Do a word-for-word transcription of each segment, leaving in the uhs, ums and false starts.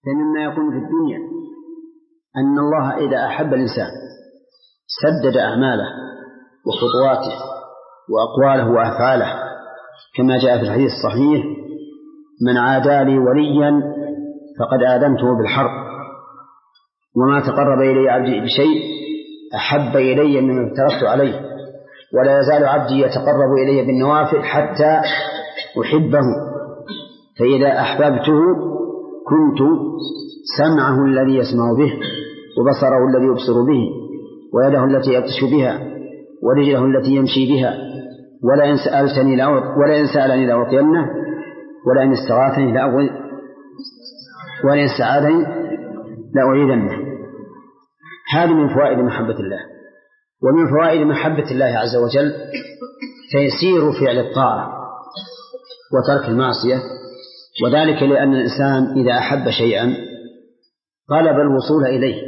فمما يكون في الدنيا أن الله إذا أحب الإنسان سدد أعماله وخطواته وأقواله وأفعاله، كما جاء في الحديث الصحيح: من عادى لي وليا فقد آذنته بالحرب، وما تقرب إلي عبدي بشيء أحب إلي مما افترضت عليه، ولا يزال عبدي يتقرب إلي بالنوافل حتى أحبه، فإذا أحببته كنت سمعه الذي يسمع به، وبصره الذي يبصر به، ويده التي يبطش بها، ورجله التي يمشي بها، ولئن سألتني ولئن سألني لأعطينه، ولئن استغاثني لأغوي، ولئن استعاذني لأعيذنه. هذه من فوائد محبة الله. ومن فوائد محبة الله عز وجل تيسير فعل الطاعة وترك المعصية، وذلك لأن الإنسان إذا أحب شيئا طلب الوصول إليه،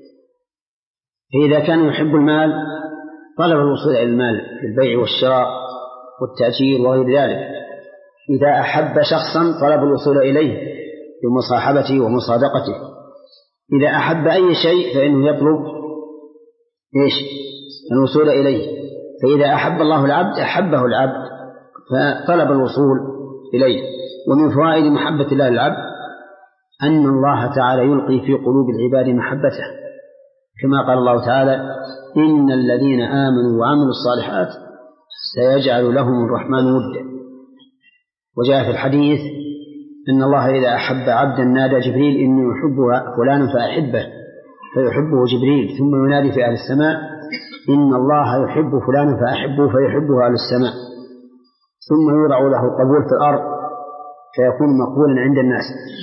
فإذا كان يحب المال طلب الوصول إلى المال في البيع والشراء والتأجير وغير ذلك. إذا أحب شخصا طلب الوصول إليه بمصاحبته ومصادقته. إذا أحب أي شيء فإنه يطلب إيش؟ الوصول إليه. فإذا أحب الله العبد أحبه العبد فطلب الوصول إليه. ومن فوائد محبة الله للعبد أن الله تعالى يلقي في قلوب العباد محبته، كما قال الله تعالى: إن الذين آمنوا وعملوا الصالحات سيجعل لهم الرحمن ودا. وجاء في الحديث إن الله إذا أحب عبدا نادى جبريل: إني أحب فلانا فأحبه، فيحبه جبريل، ثم ينادي في أهل السماء: إن الله يحب فلانا فأحبه، فيحبه أهل السماء، ثم يوضع له القبول في الأرض فيكون مقبولا عند الناس.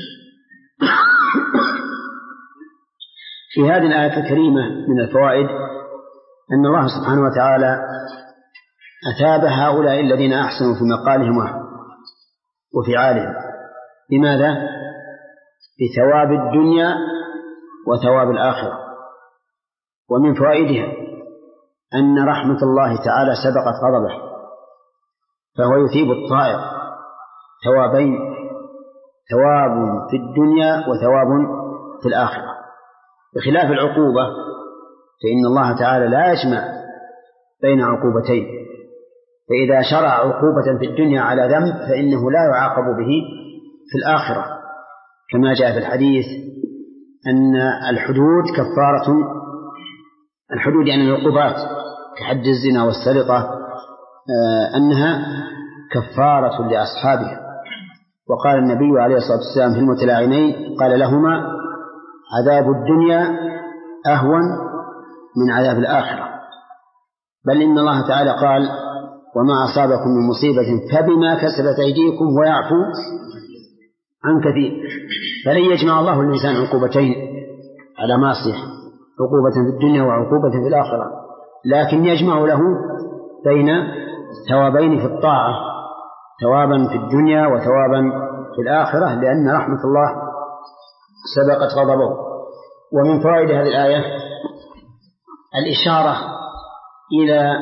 في هذه الآية الكريمة من الفوائد أن الله سبحانه وتعالى أثاب هؤلاء الذين أحسنوا في مقالهم وفعالهم. لماذا؟ بثواب الدنيا وثواب الآخرة. ومن فوائدها أن رحمة الله تعالى سبقت غضبه، فهو يثيب الطائع ثوابين: ثواب في الدنيا وثواب في الآخرة. بخلاف العقوبة فإن الله تعالى لا يجمع بين عقوبتين، فإذا شرع عقوبة في الدنيا على ذنب فإنه لا يعاقب به في الآخرة، كما جاء في الحديث أن الحدود كفارة، الحدود يعني العقوبات كحد الزنا والسرقة أنها كفارة لأصحابها. وقال النبي عليه الصلاة والسلام في المتلاعنين قال لهما: عذاب الدنيا أهون من عذاب الآخرة. بل إن الله تعالى قال: وما أصابكم من مصيبة فبما كسبت أيديكم ويعفو عن كثير. فلن يجمع الله الإنسان عقوبتين على معصية، عقوبة في الدنيا وعقوبة في الآخرة، لكن يجمع له بين ثوابين في الطاعة، ثوابا في الدنيا وثوابا في الآخرة، لأن رحمة الله سبقت غضبه. ومن فوائد هذه الآية الإشارة إلى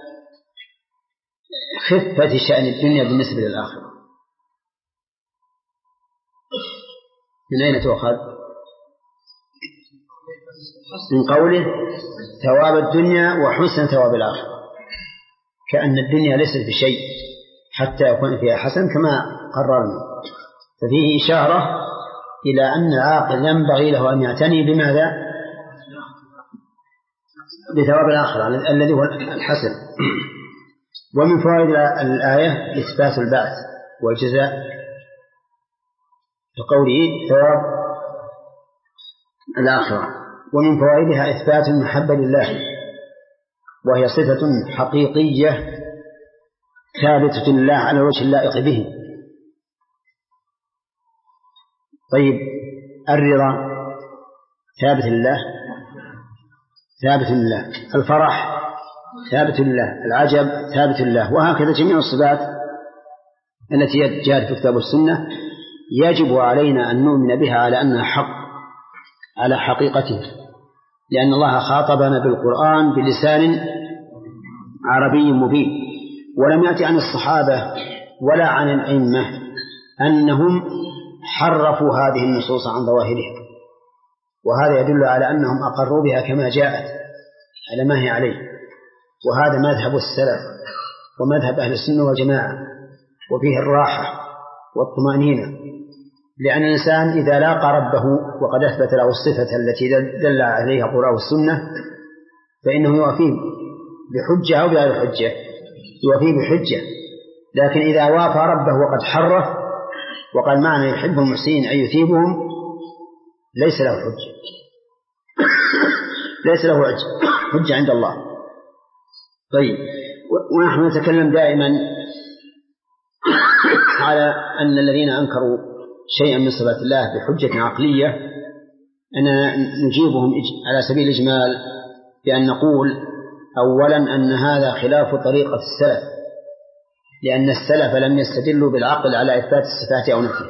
خفة شأن الدنيا بالنسبة للآخرة. من أين تؤخذ؟ من قوله ثواب الدنيا وحسن ثواب الآخرة، كأن الدنيا ليست بشيء حتى يكون فيها حسن كما قررنا. ففيه إشارة إلى أن العاقل ينبغي له أن يعتني بماذا؟ بثواب الآخرة الذي هو الحسن. ومن فوائد الآية إثبات البعث والجزاء، بقوله ثواب الآخرة. ومن فوائدها إثبات المحبة لله، وهي صفة حقيقية ثابتة لله على وجه اللائق به. طيب، الرضا ثابت لله ثابت لله، الفرح ثابت لله، العجب ثابت لله، وهكذا جميع الصفات التي جاءت في الكتاب والسنة يجب علينا أن نؤمن بها على أنها حق على حقيقته، لأن الله خاطبنا بالقرآن بلسان عربي مبين. ولم يأتي عن الصحابة ولا عن الأئمة أنهم حرفوا هذه النصوص عن ظواهرها، وهذا يدل على أنهم أقروا بها كما جاءت على ما هي عليه. وهذا مذهب السلف ومذهب أهل السنة والجماعة، وفيه الراحة والطمأنينة، لأن الإنسان إذا لاقى ربه وقد أثبت له الصفة التي دل عليها القرآن والسنة فإنه يوافيه بحجة أو بغير حجة، يوافيه بحجة. لكن إذا وافى ربه وقد حرف وقال معنى يحب المحسنين أن يثيبهم ليس له حجة، ليس له حجة, حجة عند الله. طيب، ونحن نتكلم دائما على أن الذين أنكروا شيئا من صفات الله بحجة عقلية أننا نجيبهم على سبيل الإجمال بأن نقول أولا أن هذا خلاف طريقة السلف، لأن السلف لم يستدلوا بالعقل على إثبات الصفات أو نفيها.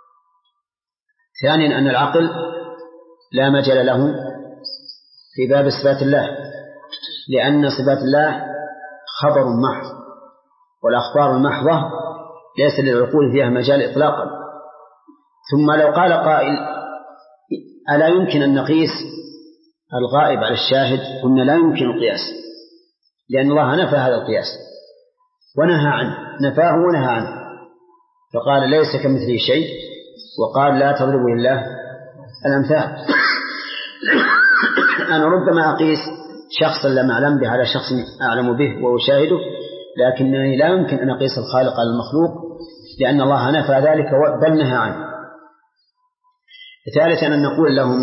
ثانيا أن العقل لا مجال له في باب صفات الله، لأن صفات الله خبر محض، والأخبار المحضة ليس للعقول فيها مجال إطلاقا. ثم لو قال قائل ألا يمكن أن نقيس الغائب على الشاهد، قلنا لا يمكن القياس، لأن الله نفى هذا القياس ونهى عنه، نفاه ونهى عنه، فقال ليس كمثله شيء، وقال لا تضربوا لله الأمثال. أنا ربما أقيس شخصا لم أعلم به على شخص أعلم به وأشاهده، لكنني لا يمكن أن أقيس الخالق على المخلوق، لأن الله نفى ذلك بل نهى عنه. ثالثا أن نقول لهم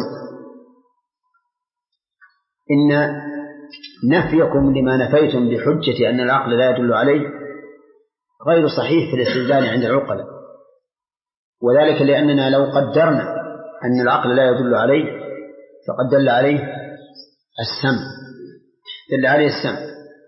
إن نفيكم لما نفيتم بحجة أن العقل لا يدل عليه غير صحيح في الاستدلال عند العقلاء، وذلك لأننا لو قدرنا أن العقل لا يدل عليه فقد دل عليه السمع، دل عليه السمع،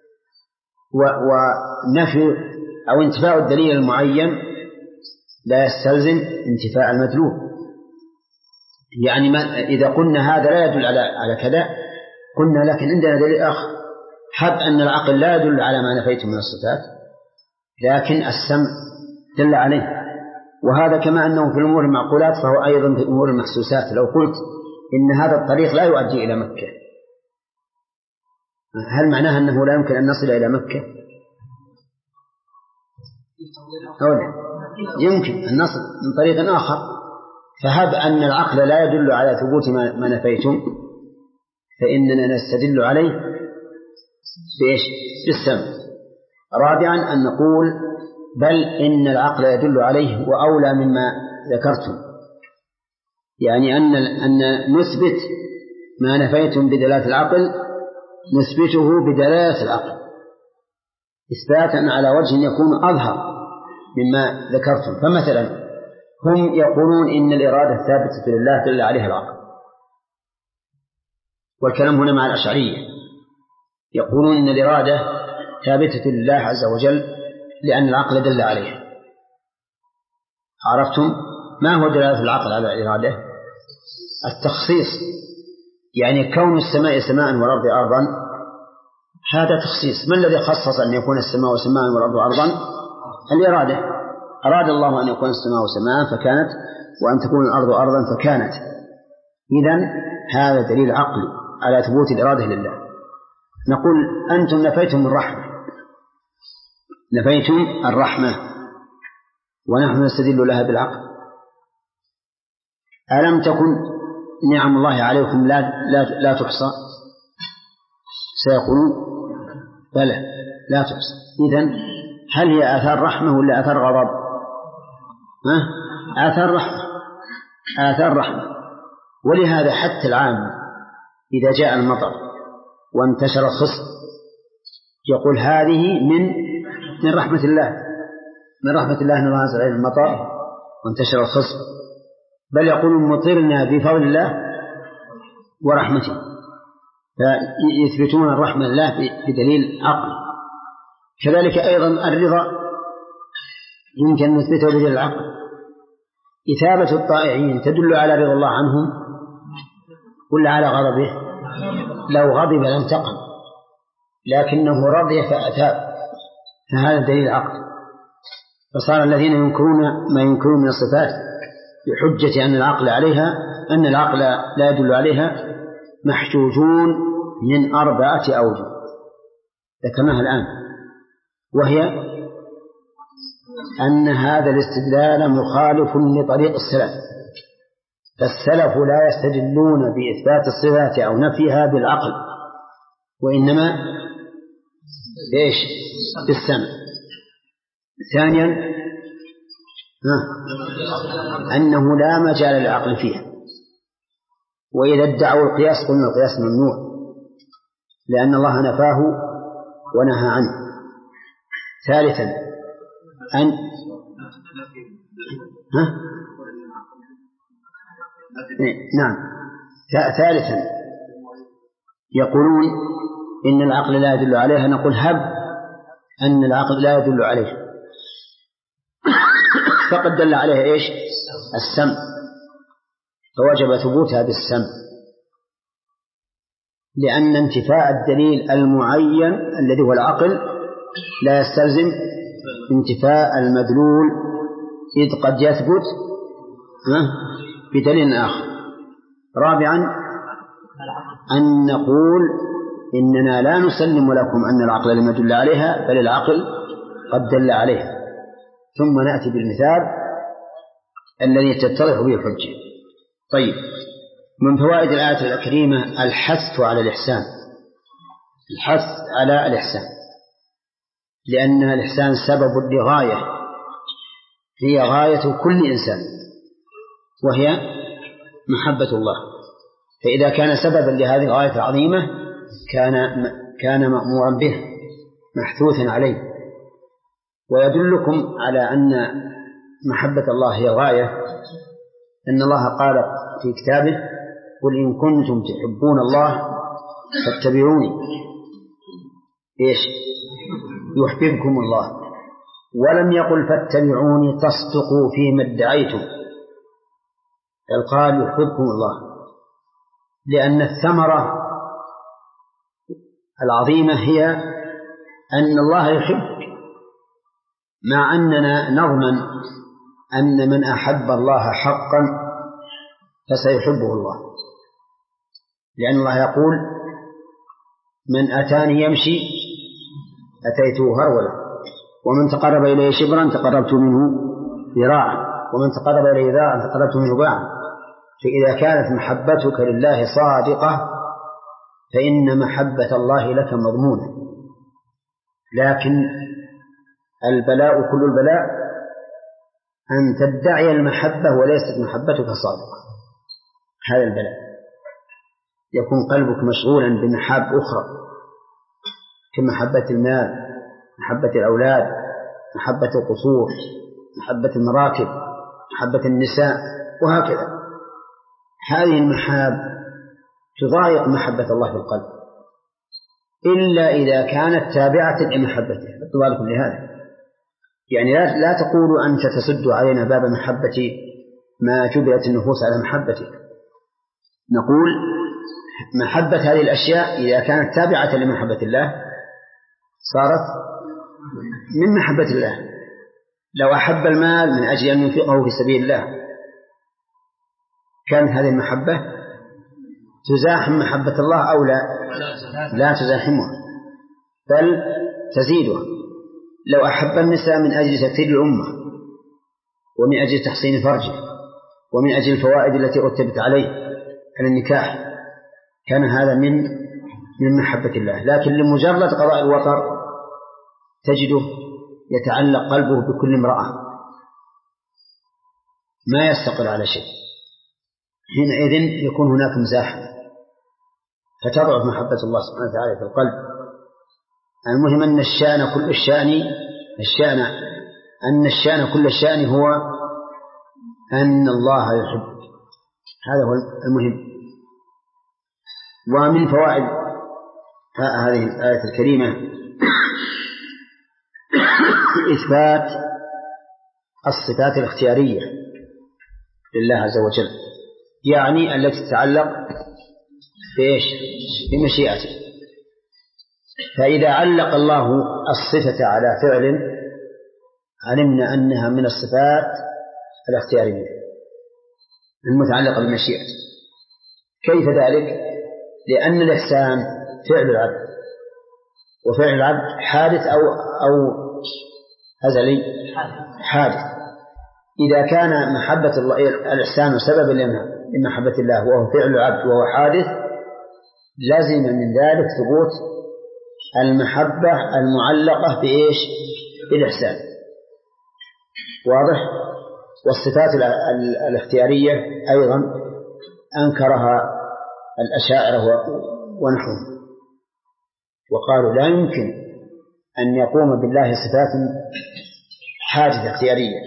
ونفي أو انتفاء الدليل المعين لا يستلزم انتفاء المدلول. يعني ما إذا قلنا هذا لا يدل على على كذا، قلنا لكن عندنا دليل آخر، حب أن العقل لا يدل على ما نفيته من الصفات، لكن السمع دل عليه. وهذا كما أنه في الأمور المعقولات فهو أيضا في أمور المحسوسات. لو قلت إن هذا الطريق لا يؤدي إلى مكة، هل معناها أنه لا يمكن أن نصل إلى مكة؟ أو لا يمكن أن نصل من طريق آخر. فهب أن العقل لا يدل على ثبوت ما نفيتم فإننا نستدل عليه بإيش؟ بالسمع. رابعا أن نقول بل إن العقل يدل عليه وأولى مما ذكرتم، يعني أن أن نثبت ما نفيتم بدلالة العقل نثبته بدلالة العقل إثباتا على وجه يكون أظهر مما ذكرتم. فمثلا هم يقولون إن الإرادة ثابتة لله دل عليها العقل، والكلام هنا مع الأشعرية، يقولون إن الإرادة ثابتة لله عز وجل لأن العقل دل عليها. عرفتم ما هو دلالة العقل على الإرادة؟ التخصيص، يعني كون السماء سماء والأرض أرضا هذا تخصيص. ما الذي خصص أن يكون السماء سماء والأرض أرضا؟ الإرادة. أراد الله أن يكون السماء سماء فكانت، وأن تكون الأرض أرضا فكانت. إذن هذا دليل عقلي على ثبوت الإرادة لله. نقول أنتم نفيتم الرحمة، نفيتم الرحمة ونحن نستدل لها بالعقل. ألم تكن نعم الله عليكم لا, لا, لا تحصى؟ سيقولون بلى لا تحصى. إذن هل هي آثار رحمة ولا آثار غضب؟ ها؟ آثار رحمة، آثار رحمة. ولهذا حتى العام إذا جاء المطر وانتشر الخصب يقول هذه من من رحمة الله، من رحمة الله أن الله أنزل علينا المطر وانتشر الخصب، بل يقولون مطرنا بفضل الله ورحمته، فيثبتون الرحمة لله بدليل عقل. كذلك أيضا الرضا يمكن أن نثبته بدليل العقل. إثابة الطائعين تدل على رضا الله عنهم ولا على غضبه؟ لو غضب لم تقم، لكنه رضي فأثاب، فهذا دليل عقل. فصار الذين ينكرون ما ينكرون من الصفات بحجة أن العقل عليها أن العقل لا يدل عليها محجوجون من أربعة أوجه ذكرناها الآن، وهي أن هذا الاستدلال مخالف لطريق السلف، فالسلف لا يستدلون بإثبات الصفات أو نفيها بالعقل، وإنما بإيش؟ بالسمع. ثانيا أنه لا مجال للعقل فيها، وإذا ادعوا القياس قلنا القياس ممنوع لأن الله نفاه ونهى عنه. ثالثا أن ها؟ نعم. ثالثا يقولون إن العقل لا يدل عليها، نقول هب أن العقل لا يدل عليه فقد دل عليها إيش؟ السمع، فوجب ثبوتها بالسمع، لأن انتفاء الدليل المعين الذي هو العقل لا يستلزم انتفاء المدلول، إذ قد يثبت بدليل آخر. رابعا أن نقول إننا لا نسلم لكم أن العقل لم يدل عليها، بل العقل قد دل عليها، ثم نأتي بالمثال الذي تتضح به الحجة. طيب، من فوائد الآية الكريمة الحث على الإحسان، الحث على الإحسان، لأن الإحسان سبب لغاية هي غاية كل إنسان، وهي محبة الله، فإذا كان سببا لهذه الغاية العظيمة كان كان مأمورا به محثوثا عليه. ويدلكم على أن محبة الله هي غاية أن الله قال في كتابه: قل إن كنتم تحبون الله فاتبعوني إيش؟ يحببكم الله. ولم يقل فاتبعوني تصدقوا فيما ادعيتم، بل قال يحببكم الله، لأن الثمرة العظيمة هي أن الله يحب، مع أننا نضمن أن من أحب الله حقا فسيحبه الله، لأن الله يقول: من أتاني يمشي أتيته هرولا، ومن تقرب إليه شبرا تقربت منه ذراعا، ومن تقرب إليه ذراعا تقربت منه باعا. فإذا كانت محبتك لله صادقة فإن محبة الله لك مضمونة. لكن البلاء كل البلاء أن تدعي المحبة وليست محبتك صادقة، هذا البلاء. يكون قلبك مشغولا بمحاب أخرى كمحبة المال، محبة الأولاد، محبة القصور، محبة المراكب، محبة النساء، وهكذا. هذه المحاب تضايق محبة الله في القلب إلا إذا كانت تابعة لمحبته. فتضايق لهذا، يعني لا, لا تقولوا أنت تسد علينا باب محبة ما جبلت النفوس على محبته. نقول محبة هذه الأشياء إذا كانت تابعة لمحبة الله صارت من محبة الله. لو أحب المال من أجل أن ينفقه في سبيل الله كانت هذه المحبة تزاحم محبة الله أو لا؟ لا تزاحمها بل تزيدها. لو أحب النساء من أجل تكثير الأمة ومن أجل تحسين فرجه ومن أجل الفوائد التي رتبت عليه على النكاح كان هذا من من محبة الله. لكن لمجرد قضاء الوطر تجده يتعلق قلبه بكل امرأة ما يستقر على شيء، حينئذ يكون هناك مزاحم فتضعف محبة الله سبحانه وتعالى في القلب. المهم أن الشأن كل الشأن الشأن أن الشأن كل الشأن هو أن الله يحب، هذا هو المهم. ومن فوائد هذه الآية الكريمة إثبات الصفات الاختيارية لله عز وجل، يعني التي تتعلق بإيش؟ بمشيئته. فإذا علق الله الصفة على فعل علمنا أنها من الصفات الاختيارية، المتعلقة بالمشيئة. كيف ذلك؟ لأن الإحسان فعل العبد، وفعل العبد حادث أو أو أزلي حادث. إذا كان محبة الله الإحسان سببا لمحبة الله وهو فعل العبد وهو حادث، لازم من ذلك ثبوت المحبة المعلقة بإيش؟ بالإحسان. واضح؟ والصفات الاختيارية أيضا أنكرها الأشاعرة ونحوهم، وقالوا لا يمكن أن يقوم بالله صفات حادثة اختيارية.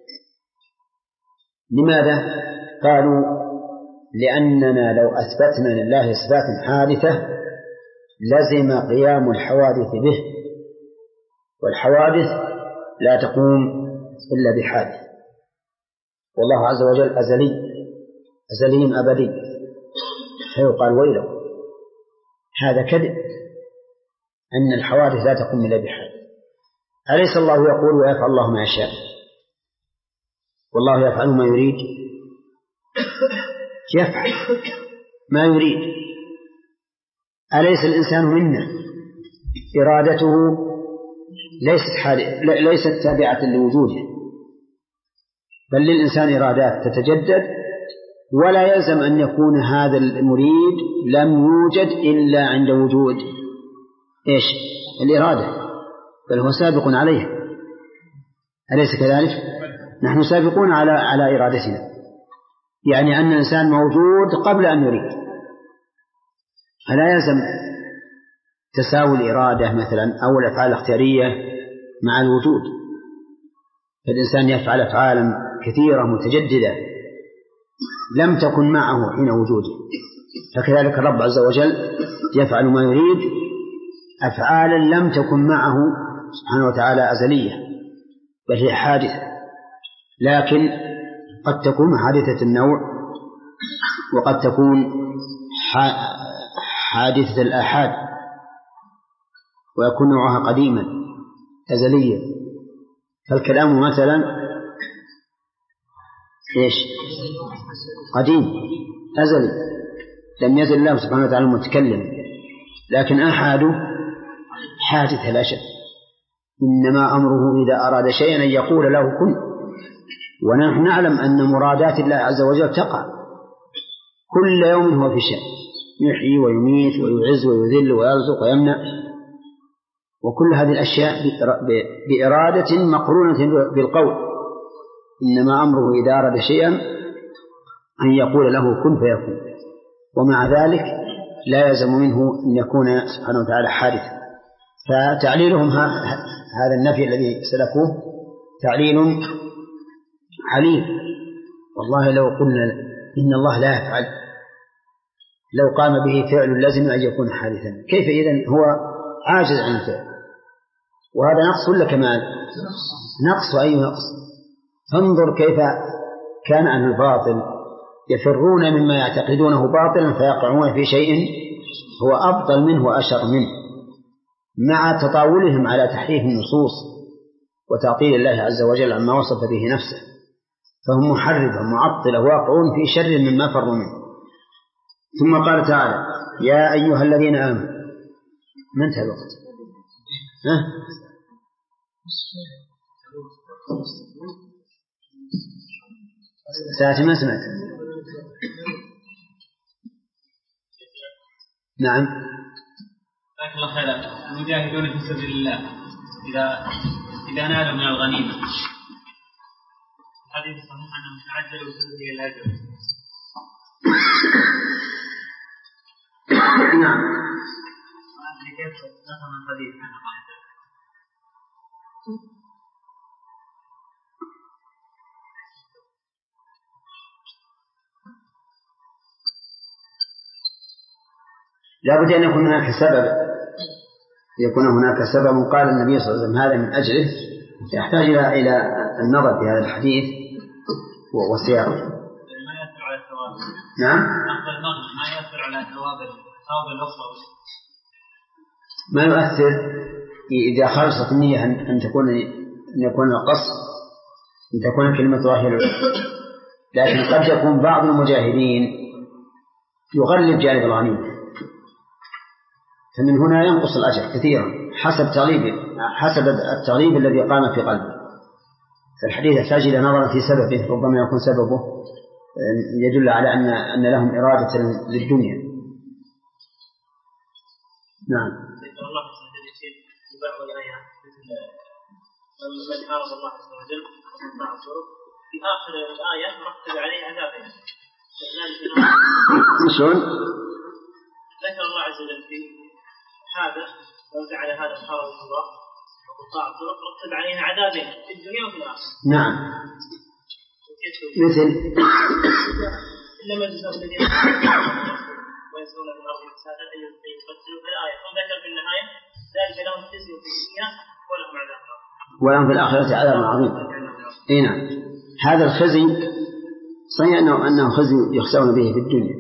لماذا؟ قالوا لأننا لو أثبتنا لله صفات حادثة لزم قيام الحوادث به، والحوادث لا تقوم إلا بحادث، والله عز وجل أزلي أزلي أبدي، فيقال ويله هذا كذب أن الحوادث لا تقوم إلا بحادث. أليس الله يقول ويفعل الله ما يشاء، والله يفعل ما يريد؟ يفعل ما يريد. أليس الإنسان منا إرادته ليست ليست تابعة لوجوده، بل للإنسان إرادات تتجدد، ولا يلزم أن يكون هذا المريد لم يوجد إلا عند وجود إيش؟ الإرادة، بل هو سابق عليها. أليس كذلك؟ نحن سابقون على على إرادتنا، يعني أن الإنسان موجود قبل أن يريد، فلا يلزم تساوي الإرادة مثلا أو الأفعال الاختيارية مع الوجود. فالإنسان يفعل أفعالا كثيرة متجددة لم تكن معه حين وجوده، فكذلك الرب عز وجل يفعل ما يريد أفعالا لم تكن معه سبحانه وتعالى أزلية، بل هي حادثة، لكن قد تكون حادثة النوع، وقد تكون حادثة الآحاد، ويكون نوعها قديما أزليا. فالكلام مثلا إيش؟ قديم أزلي، لم يزل الله سبحانه وتعالى متكلم، لكن آحاده حادثة لا شك. إنما أمره إذا أراد شيئا أن يقول له كن، ونحن نعلم أن مرادات الله عز وجل تقع كل يوم، هو في شأن، يحيي ويميت ويعز ويذل ويرزق ويمنع، وكل هذه الأشياء بإرادة مقرونة بالقول. إنما أمره إذا أراد شيئا أن يقول له كن فيكون، ومع ذلك لا يلزم منه أن يكون سبحانه وتعالى حادثا. فتعليلهم هذا النفي الذي سلكوه تعليل عليل. والله لو قلنا إن الله لا يفعل، لو قام به فعل لازم أن يكون حادثا، كيف إذن هو عاجز عن الفعل؟ وهذا نقص ولا كمال؟ نقص. وأي نقص؟ فانظر كيف كان أهل الباطل يفرون مما يعتقدونه باطلا فيقعون في شيء هو أبطل منه وأشر منه، مع تطاولهم على تحريف النصوص وتعطيل الله عز وجل عما وصف به نفسه، فهم محرفة معطلة واقعون في شر مما فروا منه. ثم قال تعالى يا أيها الذين آمنوا. من انتهى الوقت؟ ها؟ ساعة ما سمعت. نعم. جزاك الله خيرا. المجاهدون في سبيل الله إذا إذا نالوا من الغنيمة، الحديث الصحيح أنهم تعجلوا في الأجر. نعم. كيف نفهم الحديث عن الله؟ لا بد أن يكون هناك سبب، يكون هناك سبب قال النبي صلى الله عليه وسلم هذا من أجله، يحتاج إلى النظر في هذا الحديث وسياقه. ما يأثر على الثواب. نعم. ما يأثر على ثواب ثواب الأخرى. ما يؤثر إذا خلصت النية أن تكون أن يكون القصد، أن تكون كلمة الله لكن قد يكون بعض المجاهدين يغلب جانب الغنيمة، فمن هنا ينقص الأجر كثيرا حسب تغليب حسب التغليب الذي قام في قلبه. فالحديث يحتاج إلى نظر في سببه، ربما يكون سببه يدل على أن أن لهم إرادة للدنيا. نعم. الله من حارب الله عز وجل في آخر الآية رتب عليه عذابين. شلون؟ ذكر الله عز وجل في هذا وفعل هذا حارب الله وقطاع الطرق رتب علينا عذابين في الدنيا وفي الآخرة. نعم. مثل إنما جزاء الذين ويسرون في الأرض فسادا أن يقتلوا في الآية وذكر في النهاية ذلك لهم خزي في الدنيا ولهم عذاب ولهم في الآخرة عذاب عظيم. إيه نعم. هذا الخزي صحيح أنه أنه خزي يخسرون به في الدنيا،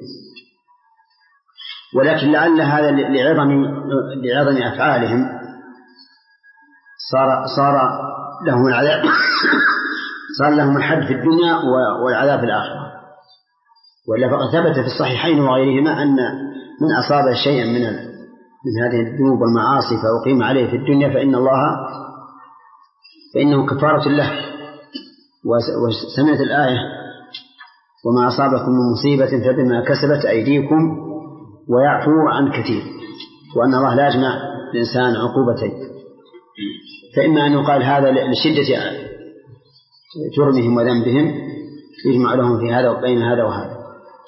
ولكن لعل هذا لعظم لعظم أفعالهم صار صار لهم العذاب صار لهم الحد في الدنيا والعذاب في الآخرة. ولا فقد ثبت في الصحيحين وغيرهما أن من أصاب شيئا من من هذه الذنوب والمعاصي فأقيم عليه في الدنيا فإن الله فإنه كفارة له. وسمعت الآية وما أصابكم من مصيبة فبما كسبت أيديكم ويعفو عن كثير، وأن الله لا يجمع الإنسان عقوبتين، فإما أن يقال هذا لشدة جرمهم وذنبهم يجمع لهم في هذا وبين هذا وهذا.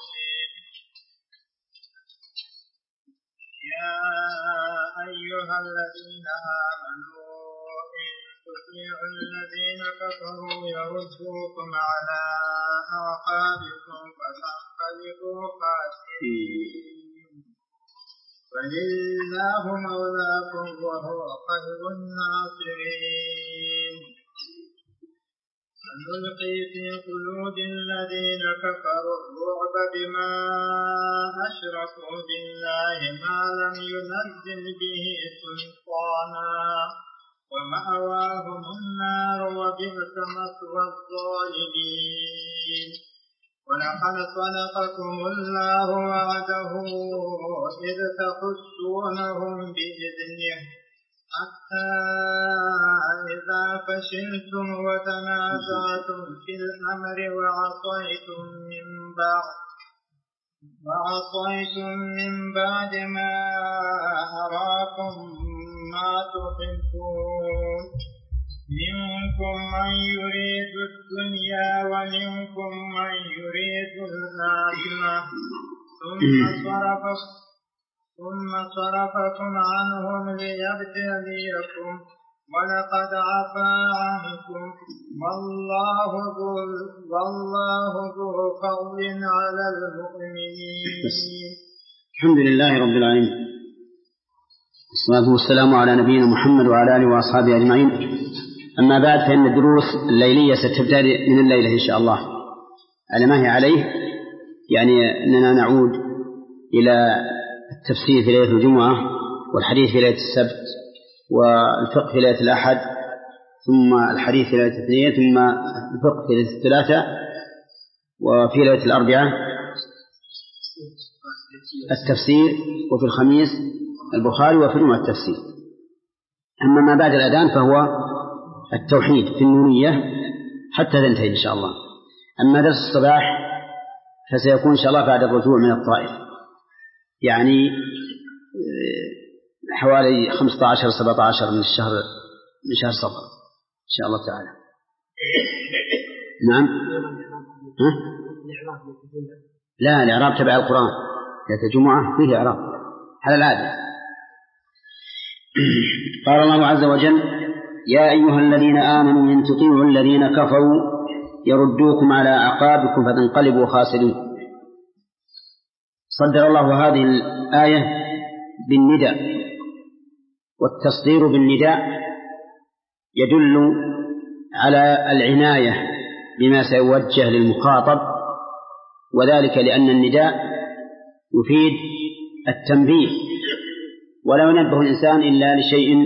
يا أيها الذين آمنوا إن تطيعوا الذين كفروا يردوكم على أعقابكم فتنقلبوا خاسرين، فلله مولاكم وهو خير الناصرين. سنلقي في قلوب الذين كفروا الرعب بما أشركوا بالله ما لم ينزل به سلطانا ومأواهم النار وبئس مثوى الظالمين. ولقد صدقكم الله وعده إذ تحسونهم بإذنه حتى إذا فشلتم وتنازعتم في الأمر وعصيتم من بعد وعصيتم من بعد ما أراكم ما تحبون منكم من يريد الدنيا ومنكم من يريد الآخرة ثم صرفكم ثم صرفكم عنهم ليبتليكم ولقد عفا عنكم والله ذو والله ذو فضل على المؤمنين. الحمد لله رب العالمين، والصلاة والسلام على نبينا محمد وعلى آله وأصحابه أجمعين. أما بعد، فإن الدروس الليلية ستبدأ من الليلة إن شاء الله على ما هي عليه، يعني أننا نعود إلى التفسير في ليلة الجمعة والحديث في ليلة السبت والفقه في ليلة الأحد ثم الحديث في ليلة الاثنين ثم الفقه في ليلة الثلاثة وفي ليلة الأربعاء التفسير وفي الخميس البخاري وفي الجمعة التفسير. أما ما بعد الأذان فهو التوحيد في النونية حتى تنتهي إن شاء الله. أما درس الصباح فسيكون إن شاء الله بعد الرجوع من الطائف، يعني حوالي خمسة عشر سبعة عشر من الشهر من شهر صفر إن شاء الله تعالى. نعم. ها؟ لا، الإعراب تبع القرآن، ليلة الجمعة فيه إعراب على العادة. قال الله عز وجل: يا أيها الذين آمنوا إن تطيعوا الذين كفروا يردوكم على أعقابكم فتنقلبوا خاسرين. صدر الله هذه الآية بالنداء، والتصدير بالنداء يدل على العناية بما سيوجه للمخاطب، وذلك لأن النداء يفيد التنبيه، ولا ينبه الإنسان إلا لشيء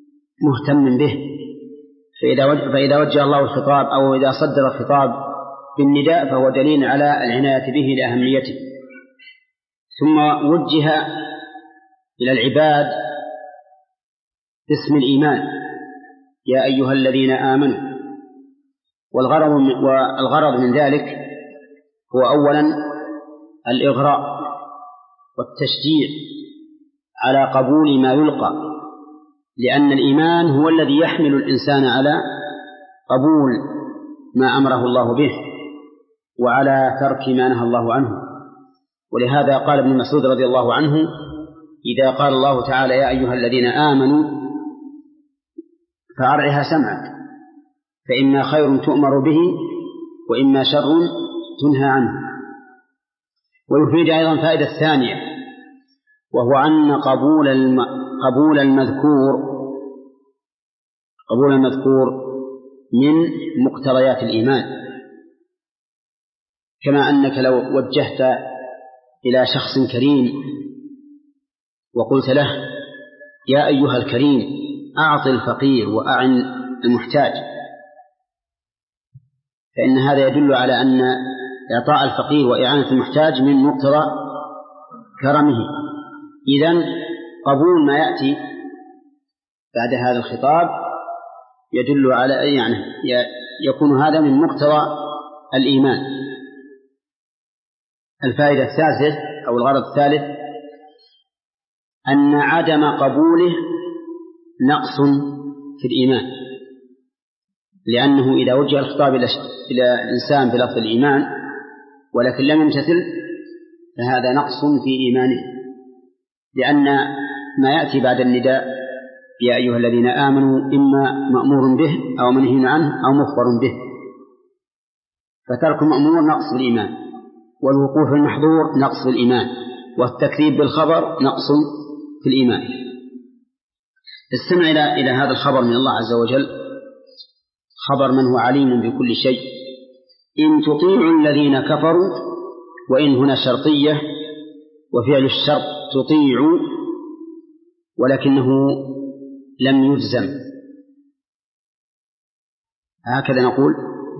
مهتم به. فإذا وجه, فإذا وجه الله الخطاب أو إذا صدر الخطاب بالنداء فهو دليل على العناية به لأهميته. ثم وجه إلى العباد باسم الإيمان يا أيها الذين آمنوا. والغرض من, والغرض من ذلك هو أولا الإغراء والتشجيع على قبول ما يلقى، لأن الإيمان هو الذي يحمل الإنسان على قبول ما أمره الله به وعلى ترك ما نهى الله عنه. ولهذا قال ابن مسعود رضي الله عنه إذا قال الله تعالى يا أيها الذين آمنوا فأرعها سمعك، فإما خير تؤمر به وإما شر تنهى عنه. ويفيد أيضا فائدة ثانية، وهو أن قبول الم... قبول المذكور قبول المذكور من مقتضيات الإيمان، كما أنك لو وجهت إلى شخص كريم وقلت له يا أيها الكريم أعط الفقير وأعن المحتاج، فإن هذا يدل على أن إعطاء الفقير وإعانة المحتاج من مقتضى كرمه. إذن قبول ما يأتي بعد هذا الخطاب يدل على يعني يكون هذا من مقتضى الإيمان. الفائدة الثالثة أو الغرض الثالث أن عدم قبوله نقص في الإيمان، لأنه إذا وجه الخطاب إلى إنسان بلفظ الإيمان ولكن لم يمتثل فهذا نقص في إيمانه، لأن ما يأتي بعد النداء يا أيها الذين آمنوا إما مأمور به أو منهي عنه أو مخبر به، فترك المأمور نقص في الإيمان، والوقوف المحظور نقص في الإيمان، والتكذيب بالخبر نقص في الإيمان. استمع إلى إلى هذا الخبر من الله عز وجل، خبر من هو عليم بكل شيء. إن تطيعوا الذين كفروا، وإن هنا شرطية وفعل الشرط تطيعوا، ولكنه لم يجزم، هكذا نقول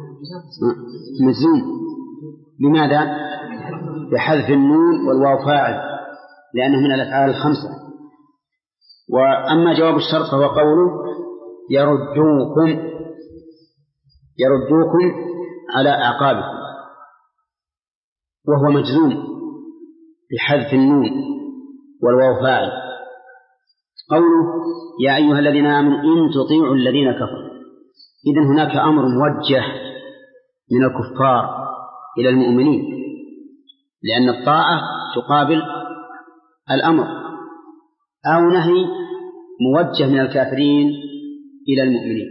مجزوم. لماذا؟ بحذف النون والواو فاعل، لأنه من الأفعال الخمسة. وأما جواب الشرط فهو قوله يردوكم يردوكم على أعقابكم، وهو مجزوم بحذف النون والواو فاعل. قوله يا أيها الذين آمنوا إن تطيعوا الذين كفروا، إذن هناك أمر موجه من الكفار إلى المؤمنين، لأن الطاعة تقابل الأمر، أو نهي موجه من الكافرين إلى المؤمنين،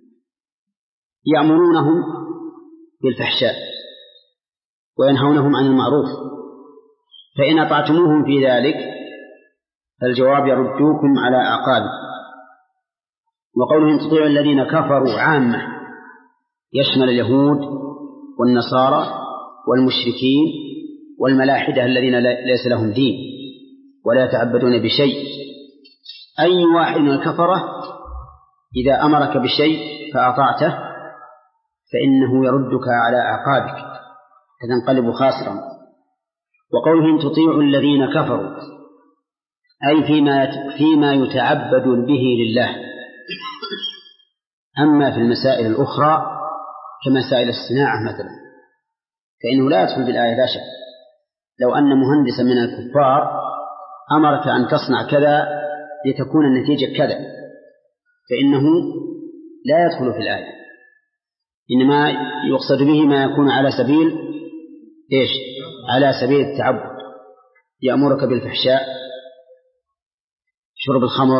يأمرونهم بالفحشاء وينهونهم عن المعروف، فإن أطعتموهم في ذلك فالجواب يردوكم على أعقابكم. وقولهم تطيعوا الذين كفروا عامة يشمل اليهود والنصارى والمشركين والملاحدة الذين ليس لهم دين ولا يتعبدون بشيء. أي واحد من الكفرة إذا أمرك بشيء فأطعته فإنه يردك على أعقابك فتنقلب خاسرا. وقولهم تطيعوا الذين كفروا أي فيما فيما يتعبد به لله. أما في المسائل الأخرى كمسائل الصناعة مثلا فإنه لا يدخل بالآية لا شك. لو أن مهندسا من الكفار أمرك أن تصنع كذا لتكون النتيجة كذا فإنه لا يدخل في الآية، إنما يقصد به ما يكون على سبيل إيش؟ على سبيل التعبد. يأمرك بالفحشاء، شرب الخمر،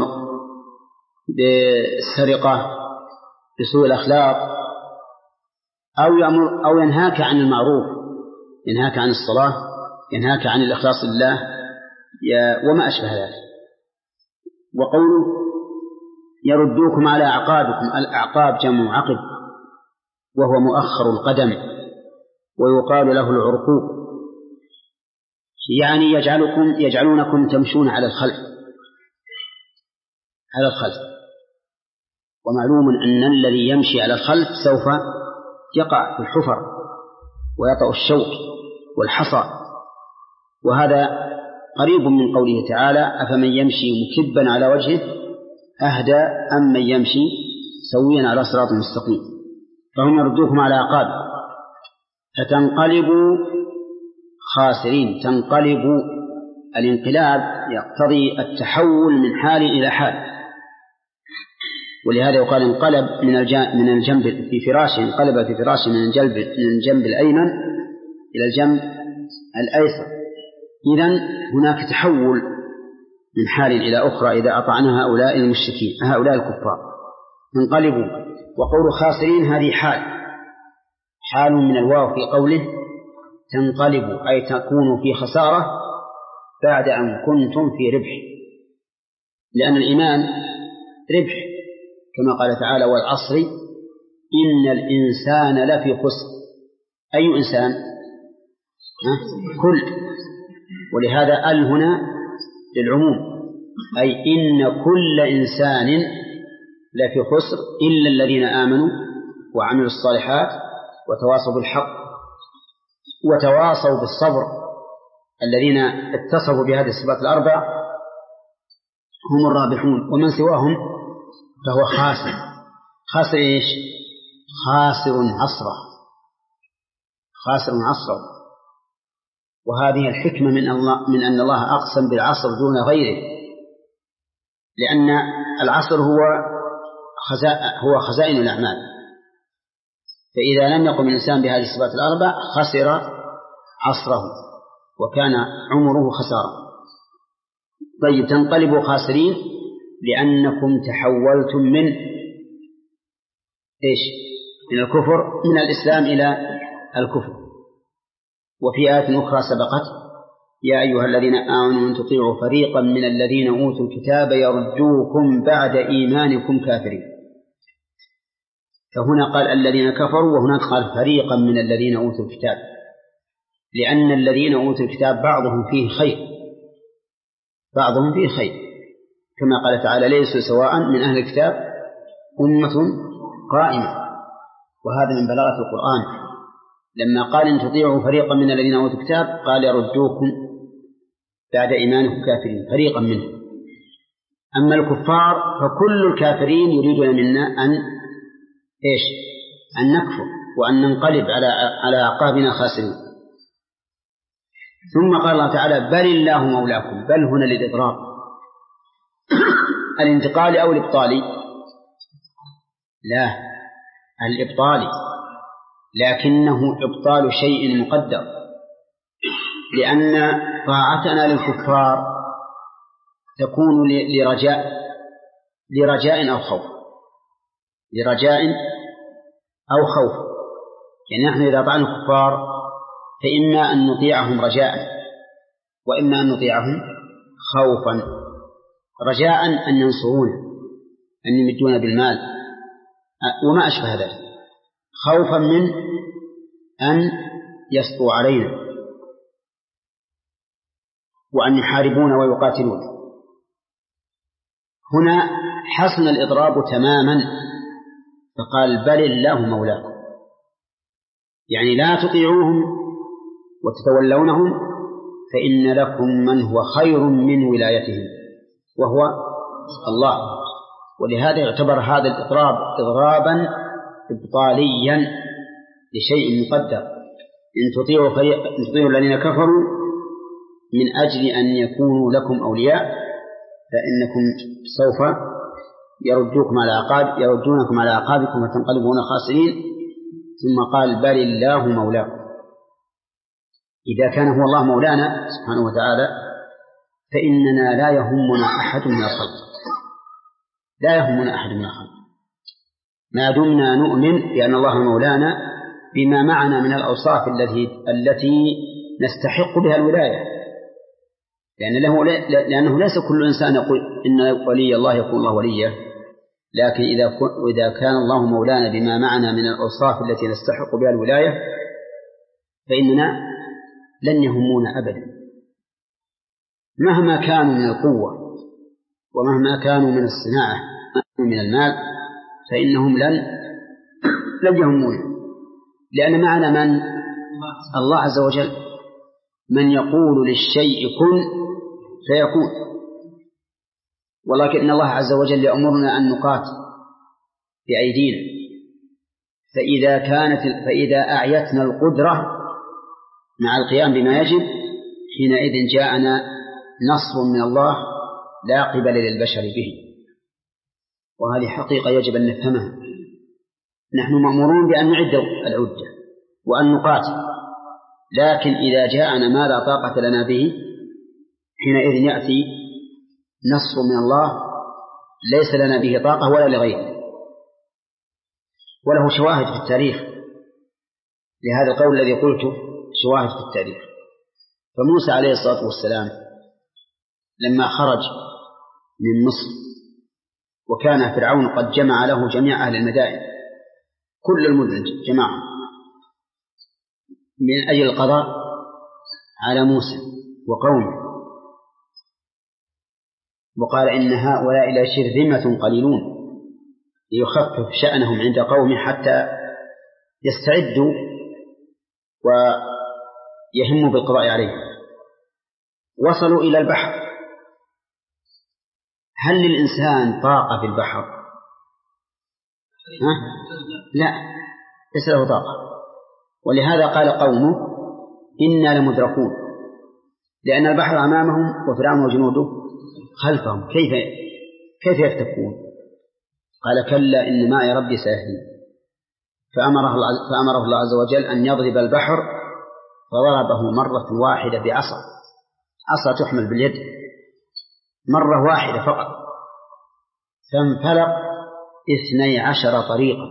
بالسرقة، بسوء الأخلاق، أو يأمر أو ينهاك عن المعروف، ينهاك عن الصلاة، ينهاك عن الإخلاص لله وما أشبه ذلك. وقوله يردوكم على أعقابكم، الأعقاب جمع عقب وهو مؤخر القدم ويقال له العرقوب، يعني يجعلكم يجعلونكم تمشون على الخلف على الخلف. ومعلوم أن الذي يمشي على الخلف سوف يقع في الحفر ويطأ الشوك والحصى. وهذا قريب من قوله تعالى أفمن يمشي مكبا على وجهه أهدى أم من يمشي سويا على صراط مستقيم. فهم يردوكم على عقاب فتنقلبوا خاسرين. تنقلبوا، الانقلاب يقتضي التحول من حال إلى حال، ولهذا يقال انقلب من الجنب في فراشه، انقلب في فراشه من الجنب من الجنب الأيمن إلى الجنب الأيسر. إذن هناك تحول من حال إلى أخرى إذا أطعنا هؤلاء المشركين هؤلاء الكفار. انقلبوا. وقول خاسرين هذه حال حال من الواو في قوله تنقلبوا، أي تكونوا في خسارة بعد أن كنتم في ربح، لأن الإيمان ربح كما قال تعالى والعصر إن الإنسان لفي خسر. أي إنسان؟ كل. ولهذا ال هنا للعموم، أي إن كل إنسان لفي خسر إلا الذين آمنوا وعملوا الصالحات وتواصوا بالحق وتواصوا بالصبر. الذين اتصفوا بهذه الصفات الأربع هم الرابحون، ومن سواهم فهو خاسر. خاسر إيش؟ خاسر عصره، خاسر عصره. وهذه الحكمة من الله من أن الله أقسم بالعصر دون غيره، لأن العصر هو هو خزائن الأعمال، فإذا لم يقم الإنسان بهذه الصفات الأربع خسر عصره وكان عمره خسارة. طيب تنقلبوا خاسرين لأنكم تحولتم من إيش؟ من الكفر من الإسلام إلى الكفر. وفي آية أخرى سبقت يا أيها الذين آمنوا إن تطيعوا فريقا من الذين أوتوا الكتاب يردوكم بعد إيمانكم كافرين. فهنا قال الذين كفروا وهناك قال فريقا من الذين أوتوا الكتاب، لأن الذين أوتوا الكتاب بعضهم فيه خير بعضهم فيه خير كما قال تعالى ليسوا سواء من أهل الكتاب أمة قائمة. وهذا من بلاغة القرآن لما قال إن تطيعوا فريقا من الذين أوتوا الكتاب قال يردوكم بعد إيمانكم كافرين، فريقا منهم. أما الكفار فكل الكافرين يريدون منا أن إيش؟ أن نكفر وأن ننقلب على على أعقابنا خاسرين. ثم قال الله تعالى بل الله مولاكم. بل هنا للإضراب الانتقال أو الإبطالي؟ لا، الإبطالي، لكنه إبطال شيء مقدر، لأن طاعتنا للكفار تكون لرجاء لرجاء أو خوف لرجاء أو خوف. يعني نحن إذا طعنا الكفار فإما أن نطيعهم رجاء وإما أن نطيعهم خوفا. رجاء أن ينصرونا أن يمدون بالمال وما أشبه ذلك، خوفا من أن يسطوا علينا وأن يحاربون ويقاتلون. هنا حسن الإضراب تماما فقال بل الله مولاكم، يعني لا تطيعوهم وتتولونهم فإن لكم من هو خير من ولايتهم وهو الله. ولهذا يعتبر هذا الإضراب إضرابا إبطاليا لشيء مقدر. إن تطيعوا, إن تطيعوا الذين كفروا من أجل أن يكونوا لكم أولياء فإنكم سوف يردوكم على عقاب يردونكم على عقابكم وتنقلبون خاسرين. ثم قال بل الله مولاكم. إذا كان هو الله مولانا سبحانه وتعالى فإننا لا يهمنا أحد من الخلق لا يهمنا أحد من الخلق ما دمنا نؤمن بأن الله مولانا بما معنا من الأوصاف التي التي نستحق بها الولاية، لأن له لأنه ليس كل إنسان يقول إن ولي الله يكون الله وليه، لكن إذا إذا كان الله مولانا بما معنا من الأوصاف التي نستحق بها الولاية فإننا لن يهمون أبدا مهما كانوا من القوة ومهما كانوا من الصناعة من المال فإنهم لن لن يهمون، لأن معنا من الله عز وجل من يقول للشيء كن فيكون، ولكن الله عز وجل يأمرنا أن نقاتل بأيدينا، فإذا كانت فإذا أعيتنا القدرة مع القيام بما يجب حينئذ جاءنا نصر من الله لا قبل للبشر به. وهذه حقيقة يجب أن نفهمها. نحن مأمورون بأن نعد العدة وأن نقاتل، لكن إذا جاءنا ما لا طاقة لنا به حينئذ يأتي نصر من الله ليس لنا به طاقة ولا لغيره. وله شواهد في التاريخ لهذا القول الذي قلته، شواهد في التاريخ. فموسى عليه الصلاة والسلام لما خرج من مصر وكان فرعون قد جمع له جميع أهل المدائن، كل المدن جماعة من أجل القضاء على موسى وقومه، وقال إن هؤلاء لشرذمة قليلون، ليخفف شأنهم عند قومه حتى يستعدوا ويهموا بالقضاء عليهم. وصلوا إلى البحر. هل للإنسان طاقة في البحر؟ ها؟ لا، ليس له طاقة. ولهذا قال قومه إنا لمدركون، لأن البحر أمامهم وفرعون وجنوده خلفهم، كيف كيف يفتكون؟ قال كلا إن معي ربي سيهدين. فأمره الله فأمره الله عز وجل أن يضرب البحر، فضربه مرة واحدة بعصا، عصا تحمل باليد، مرة واحدة فقط، فانفلق اثني عشر طريقا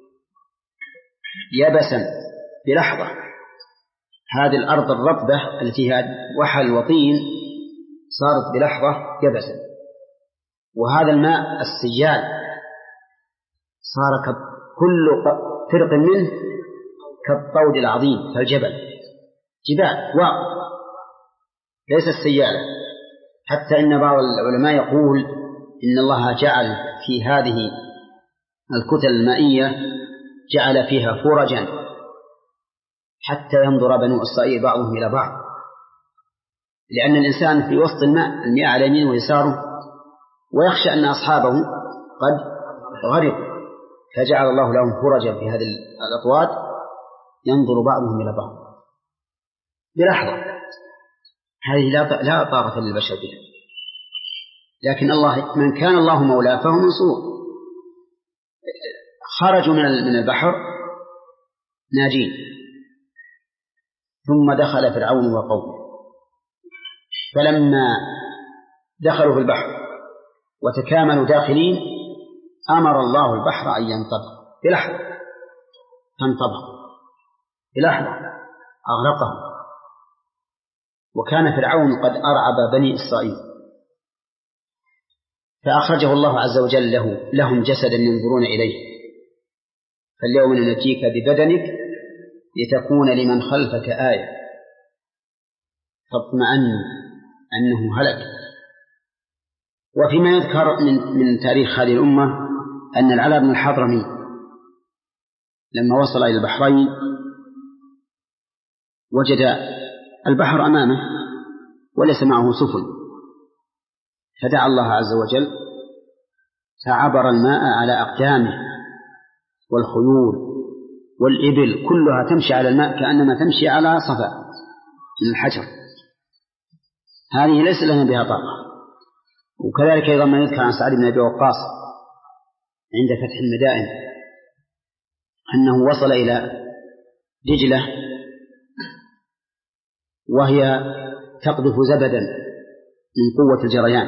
يبسا بلحظة. هذه الأرض الرطبة التي هي وحل وطين صارت بلحظة يبسا، وهذا الماء السجال صار كل فرق منه كالطود العظيم كالجبل، جبال واقف ليس السيالة. حتى إن بعض العلماء يقول إن الله جعل في هذه الكتل المائية جعل فيها فرجا حتى ينظر بنو إسرائيل بعضهم إلى بعض، لأن الإنسان في وسط الماء، المياه على يمينه ويساره، ويخشى أن أصحابه قد غرقوا، فجعل الله لهم فرجا في هذه الأطواد ينظر بعضهم إلى بعض بلحظة. هذه لا طاقة للبشر بها، لكن الله من كان الله مولاه فهو منصور. خرجوا من البحر ناجين، ثم دخل فرعون وقومه، فلما دخلوا في البحر وتكاملوا داخلين أمر الله البحر أن ينطبق بلحظة، فانطبق بلحظة أغرقهم. وكان فرعون قد أرعب بني إسرائيل، فأخرجه الله عز وجل له لهم جسدا ينظرون إليه. فاليوم ننجيك ببدنك لتكون لمن خلفك آية، فاطمئن أنه هلك. وفيما يذكر من, من تاريخ هذه الأمة أن العلاء بن الحضرمي لما وصل إلى البحرين وجد البحر أمامه وليس معه سفن، فدعا الله عز وجل فعبر الماء على أقدامه، والخيول والإبل كلها تمشي على الماء كأنما تمشي على صفا من الحجر. هذه ليس لنا بها طاقة. وكذلك أيضا ما يذكر عن سعد بن أبي وقاص عند فتح المدائن أنه وصل إلى دجلة وهي تقذف زبدا من قوة الجريان،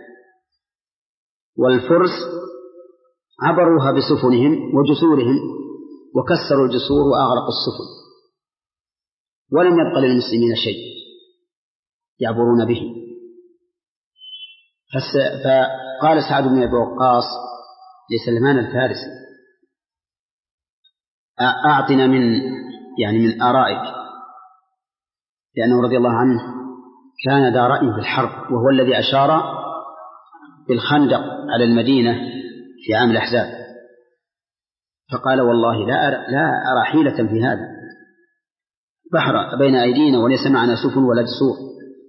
والفرس عبروها بسفنهم وجسورهم وكسروا الجسور وأغرقوا السفن، ولم يبق للمسلمين شيء يعبرون به. فقال سعد بن أبي وقاص لسلمان الفارسي أعطنا من يعني من آرائك، لأنه رضي الله عنه كان ذا رأي في الحرب، وهو الذي أشار بالخندق على المدينة في عام الأحزاب. فقال والله لا أرى, لا أرى حيلة في هذا، بحر بين أيدينا وليس معنا سفن ولا جسور،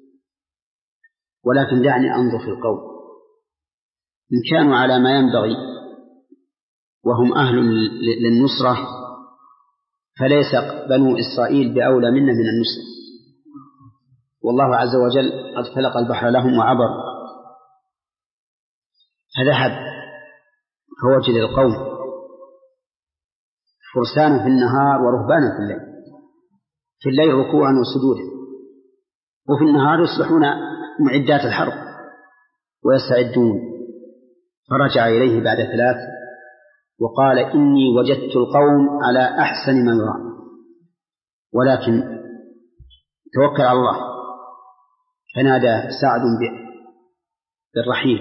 ولكن دعني أنظر في القوم إن كانوا على ما ينبغي وهم أهل للنصرة فليس بنو إسرائيل بأولى منا من النصرة، والله عز وجل قد فلق البحر لهم وعبر. فذهب فوجد القوم فرسان في النهار ورهبانا في الليل، في الليل ركوعا وسجودا، وفي النهار يصبحون معدات الحرب ويستعدون. فرجع إليه بعد ثلاث وقال إني وجدت القوم على أحسن ما يرام، ولكن توكل على الله. فنادى سعد بالرحيل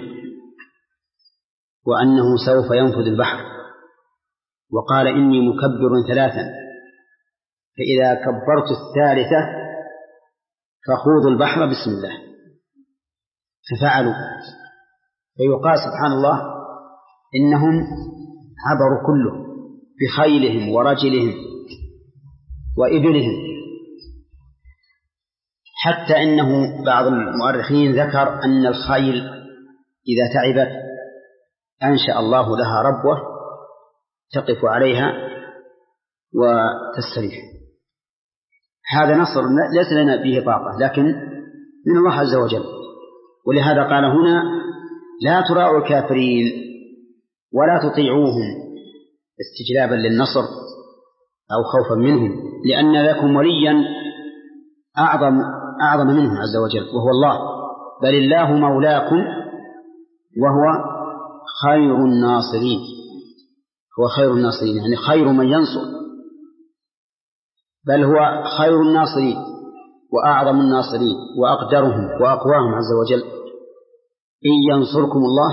وأنه سوف ينفذ البحر، وقال إني مكبر ثلاثا، فإذا كبرت الثالثة فخوضوا البحر بسم الله. ففعلوا. فيقال سبحان الله إنهم عبروا كله بخيلهم ورجلهم وإبلهم، حتى إنه بعض المؤرخين ذكر أن الخيل إذا تعبت أنشأ الله لها ربوة تقف عليها وتستريح. هذا نصر ليس لنا به طاقة، لكن من الله عز وجل. ولهذا قال هنا لا تراعوا الكافرين ولا تطيعوهم استجلابا للنصر أو خوفا منهم، لأن لكم وليا أعظم أعظم منهم عز وجل وهو الله، بل الله مولاكم وهو خير الناصرين. هو خير الناصرين يعني خير من ينصر، بل هو خير الناصرين وأعظم الناصرين وأقدرهم وأقواهم عز وجل. إن ينصركم الله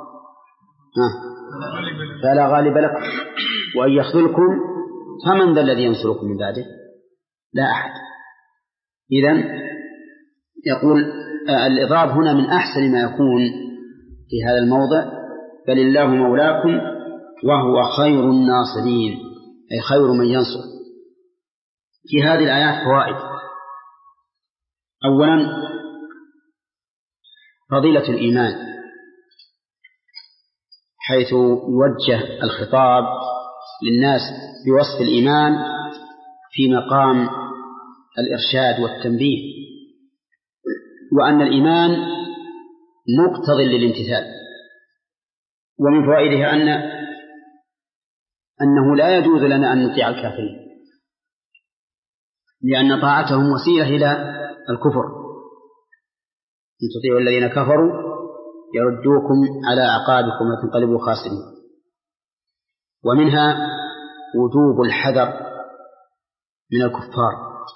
فلا غالب لكم وإن يخذلكم فمن ذا الذي ينصركم من بعده؟ لا أحد. إذن يقول الإضراب هنا من أحسن ما يكون في هذا الموضع، بل الله مولاكم وهو خير الناصرين أي خير من ينصر. في هذه الآيات فوائد. أولا فضيلة الإيمان، حيث يوجه الخطاب للناس بوصف الإيمان في مقام الإرشاد والتنبيه، وأن الإيمان مقتض للامتثال. ومن فوائدها أن أنه لا يجوز لنا أن نطيع الكافرين، لأن طاعتهم وسيلة إلى الكفر. إن تطيعوا الذين كفروا يردوكم على أعقابكم وتنقلبوا خاسرين. ومنها وجوب الحذر من الكفار،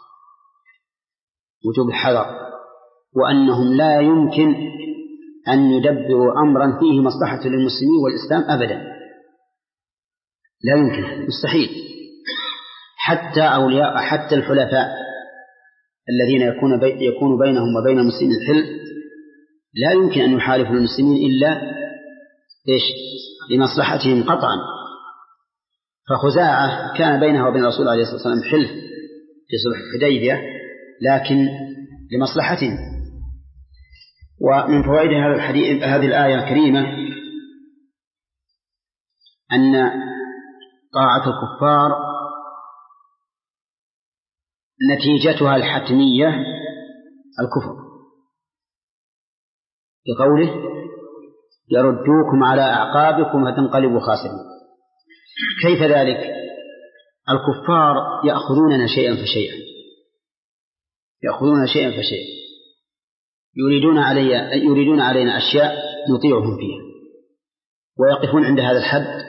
وجوب الحذر، وأنهم لا يمكن أن يدبروا أمرا فيه مصلحة للمسلمين والإسلام أبدا، لا يمكن، مستحيل. حتى أولياء حتى الحلفاء الذين يكون, بي يكون بينهم وبين المسلمين الحلف لا يمكن أن يحالفوا المسلمين إلا إيش؟ لمصلحتهم قطعا. فخزاعة كان بينها وبين الرسول عليه الصلاة والسلام حلف في صلح الحديبية، لكن لمصلحتهم. ومن فوائد هذا الحديث هذه الآية الكريمة أن طاعة الكفار نتيجتها الحتمية الكفر، بقوله يردوكم على أعقابكم فتنقلبوا خاسرين. كيف ذلك؟ الكفار يأخذوننا شيئا فشيئا، يأخذون شيئا فشيئا، يريدون علي يريدون علينا أشياء نطيعهم فيها، ويقفون عند هذا الحد؟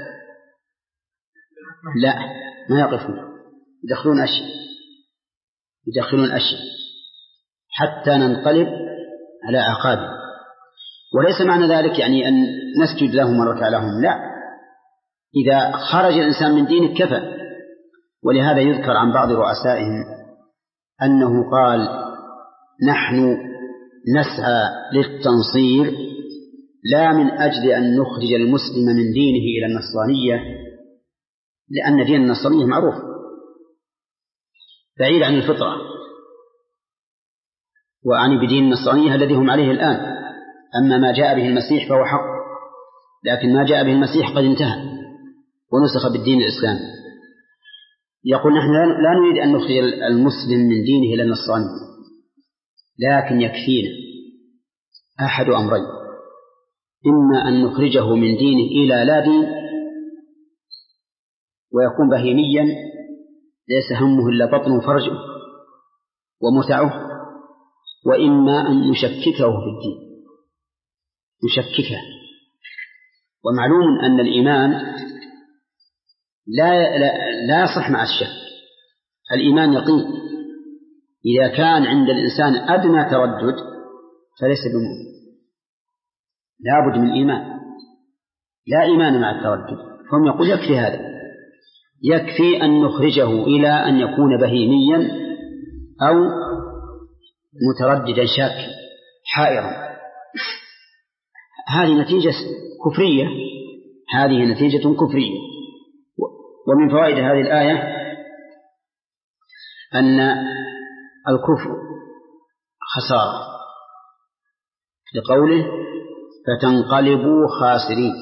لا، ما يقفون، يدخلون أشياء يدخلون أشياء حتى ننقلب على أعقابهم. وليس معنى ذلك يعني أن نسجد لهم ونركع لهم، لا، إذا خرج الإنسان من دينه كفى. ولهذا يذكر عن بعض رؤسائهم أنه قال نحن نسعى للتنصير لا من أجل أن نخرج المسلم من دينه إلى النصرانية، لأن دين النصرانية معروف، بعيد عن الفطرة وعني بدين النصرانية الذي هم عليه الآن. أما ما جاء به المسيح فهو حق، لكن ما جاء به المسيح قد انتهى ونسخ بالدين الإسلامي. يقول نحن لا نريد أن نخرج المسلم من دينه إلى النصرانية، لكن يكفينا أحد أمرين: إما أن نخرجه من دينه إلى لا دين ويكون بهيميا ليس همه إلا بطنه وفرجه ومتعه، وإما أن نشككه في الدين، نشككه. ومعلوم أن الإيمان لا, لا, لا يصح مع الشك، الإيمان يقين. إذا كان عند الإنسان أدنى تردد فليس بمؤمن، لا بد من إيمان، لا إيمان مع التردد. فهم يقول يكفي هذا، يكفي أن نخرجه إلى أن يكون بهيميا أو مترددا شاكا حائرا. هذه نتيجة كفرية، هذه نتيجة كفرية. ومن فوائد هذه الآية أن الكفر خسارة، لقوله فتنقلبوا خاسرين.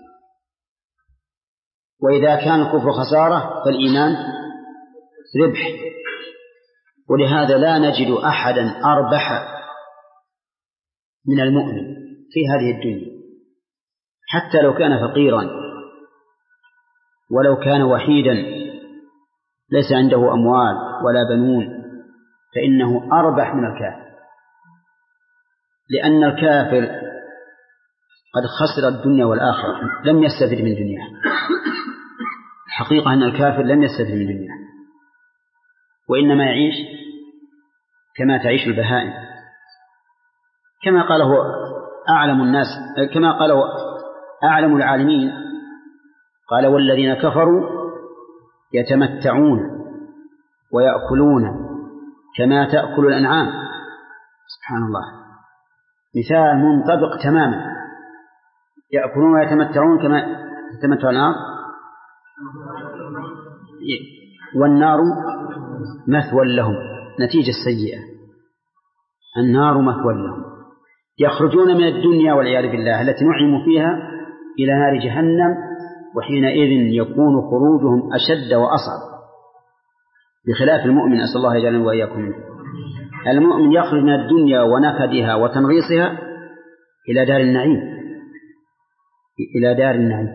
وإذا كان الكفر خسارة فالإيمان ربح، ولهذا لا نجد أحدا أربح من المؤمن في هذه الدنيا، حتى لو كان فقيرا ولو كان وحيدا ليس عنده أموال ولا بنون، فإنه أربح من الكافر، لأن الكافر قد خسر الدنيا والآخرة، لم يستفد من دنياه. الحقيقة أن الكافر لم يستفد من دنياه، وإنما يعيش كما تعيش البهائم، كما قاله أعلم الناس، كما قاله أعلم العالمين، قال والذين كفروا يتمتعون ويأكلون كما تأكل الأنعام. سبحان الله، مثال منطبق تماما، يأكلون ويتمتعون كما تتمتع النار، والنار مثوى لهم، نتيجة سيئة، النار مثوى لهم. يخرجون من الدنيا والعياذ بالله التي نعموا فيها إلى نار جهنم، وحينئذ يكون خروجهم أشد وأصعب، بخلاف المؤمن. أسأل الله يجعلنا وإياكم منه. المؤمن يخرج من الدنيا ونكدها وتنغيصها إلى دار النعيم، إلى دار النعيم،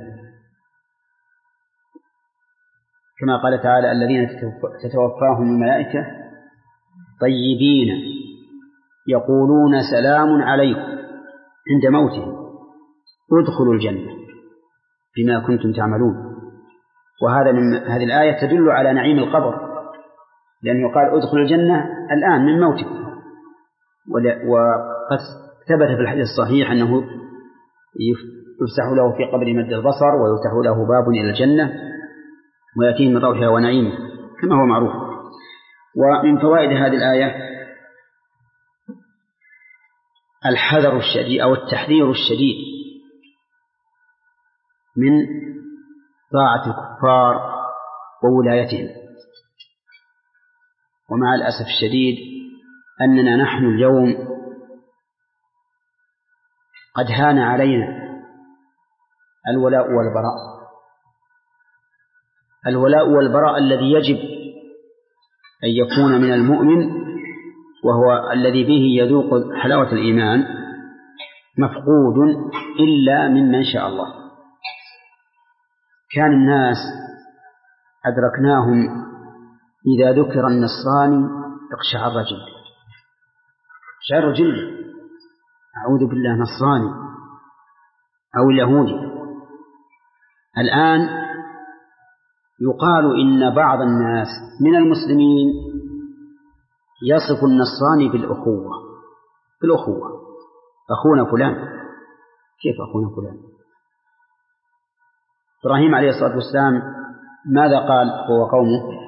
كما قال تعالى الذين تتوفاهم الملائكة طيبين يقولون سلام عليكم عند موتهم ادخلوا الجنة بما كنتم تعملون. وهذا من هذه الآية تدل على نعيم القبر، لأنه قال ادخلوا الجنة الآن من موتكم. وقد ثبت في الحديث الصحيح أنه يفتح له في قبر مد البصر ويفتح له باب إلى الجنة ويأتيه من روحها ونعيمه كما هو معروف. ومن فوائد هذه الآية الحذر الشديد أو التحذير الشديد من طاعة الكفار وولايتهم. ومع الأسف الشديد أننا نحن اليوم قد هان علينا الولاء والبراء، الولاء والبراء الذي يجب أن يكون من المؤمن، وهو الذي به يذوق حلاوة الإيمان، مفقود إلا ممن شاء الله. كان الناس أدركناهم إذا ذكر النصراني اقشعر جلده، اقشعر جلده، أعوذ بالله، نصراني أو اليهودي. الآن يقال إن بعض الناس من المسلمين يصف النصراني بالأخوة، بالأخوة، أخونا فلان. كيف أخونا فلان؟ إبراهيم عليه الصلاة والسلام ماذا قال هو قومه؟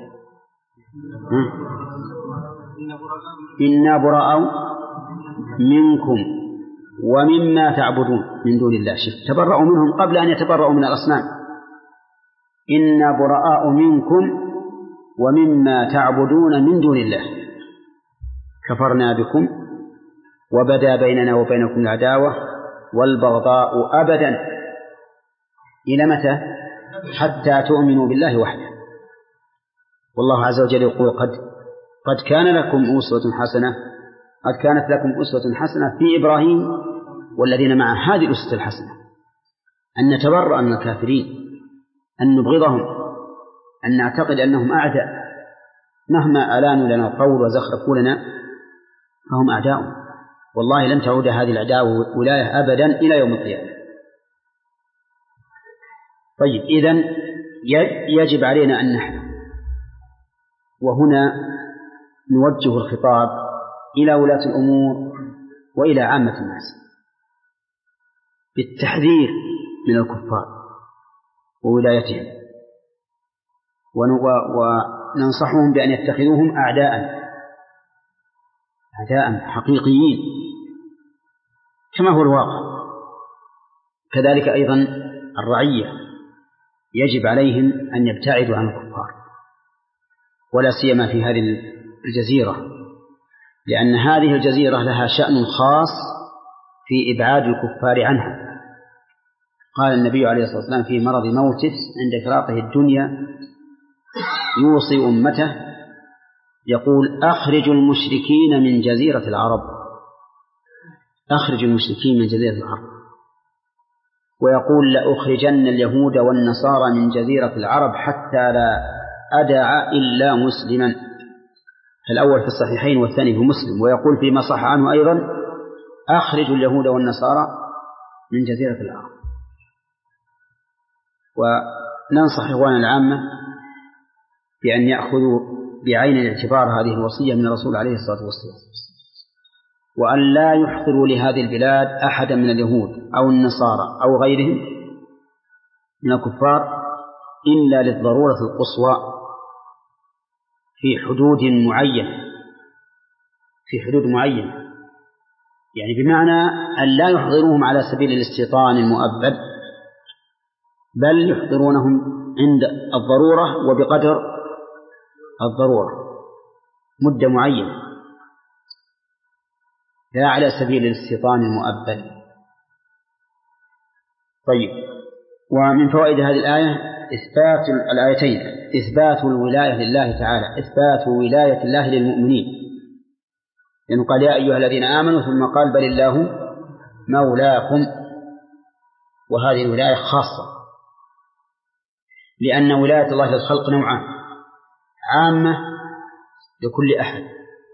إنا براء منكم ومما تعبدون من دون الله. شف، تبرأوا منهم قبل أن يتبرأوا من الأصنام. إنا براء منكم ومما تعبدون من دون الله كفرنا بكم وبدا بيننا وبينكم العداوة والبغضاء أبدا إلى متى؟ حتى تؤمنوا بالله وحده. والله عز وجل يقول قد قد كان لكم أسوة حسنة قد كانت لكم أسوة حسنة في إبراهيم والذين معه. هذه الأسوة الحسنة أن نتبرأ من الكافرين، أن نبغضهم، أن نعتقد أنهم أعداء مهما ألانوا لنا القول وزخرفوا لنا فهم أعداء. والله لن تعود هذه العداوة ولاية أبدا إلى يوم القيامة. طيب، إذن يجب علينا أن نحن، وهنا نوجه الخطاب إلى ولاة الأمور وإلى عامة الناس بالتحذير من الكفار وولايتهم، وننصحهم بأن يتخذوهم أعداء أعداء حقيقيين كما هو الواقع. كذلك أيضا الرعية يجب عليهم أن يبتعدوا عن الكفار، ولا سيما في هذه الجزيرة، لأن هذه الجزيرة لها شأن خاص في إبعاد الكفار عنها. قال النبي عليه الصلاة والسلام في مرض موته عند فراقه الدنيا يوصي أمته يقول: أخرجوا المشركين من جزيرة العرب، أخرجوا المشركين من جزيرة العرب. ويقول: لأخرجن اليهود والنصارى من جزيرة العرب حتى لا أدع إلا مسلما. الأول في الصحيحين والثاني في مسلم. ويقول فيما صح عنه أيضا: أخرجوا اليهود والنصارى من جزيرة العرب. وننصح إخواننا العامة بأن يأخذوا بعين الاعتبار هذه الوصية من الرسول عليه الصلاة والسلام، وأن لا يحضروا لهذه البلاد أحدا من اليهود أو النصارى أو غيرهم من الكفار إلا للضرورة القصوى في حدود معينة في حدود معينة يعني بمعنى أن لا يحضروهم على سبيل الاستيطان المؤبد، بل يحضرونهم عند الضرورة وبقدر الضرورة مدة معينة، لا على سبيل الاستيطان المؤبد. طيب، ومن فوائد هذه الآية إثبات الآيتين إثبات الولاية لله تعالى، إثبات ولاية الله للمؤمنين، لأنه يعني قال: يا أيها الذين آمنوا، ثم قال: بل الله مولاكم. وهذه الولاية خاصة، لأن ولاية الله للخلق نوعان: عامة لكل أحد،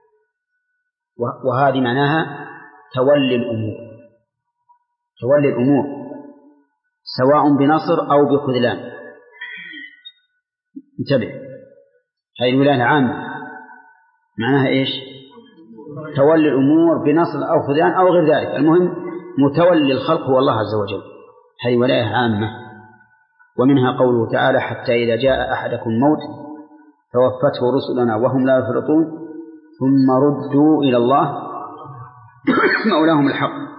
وهذه معناها تولي الأمور تولي الأمور سواء بنصر أو بخذلان. انتبه، هذه الولاية العامة معناها إيش؟ تولي الأمور بنصر أو خذلان أو غير ذلك، المهم متولي الخلق هو الله عز وجل. هذه ولاية عامة. ومنها قوله تعالى: حتى إذا جاء أحدكم موت توفته رسلنا وهم لا يفرطون ثم ردوا إلى الله مولاهم الحق.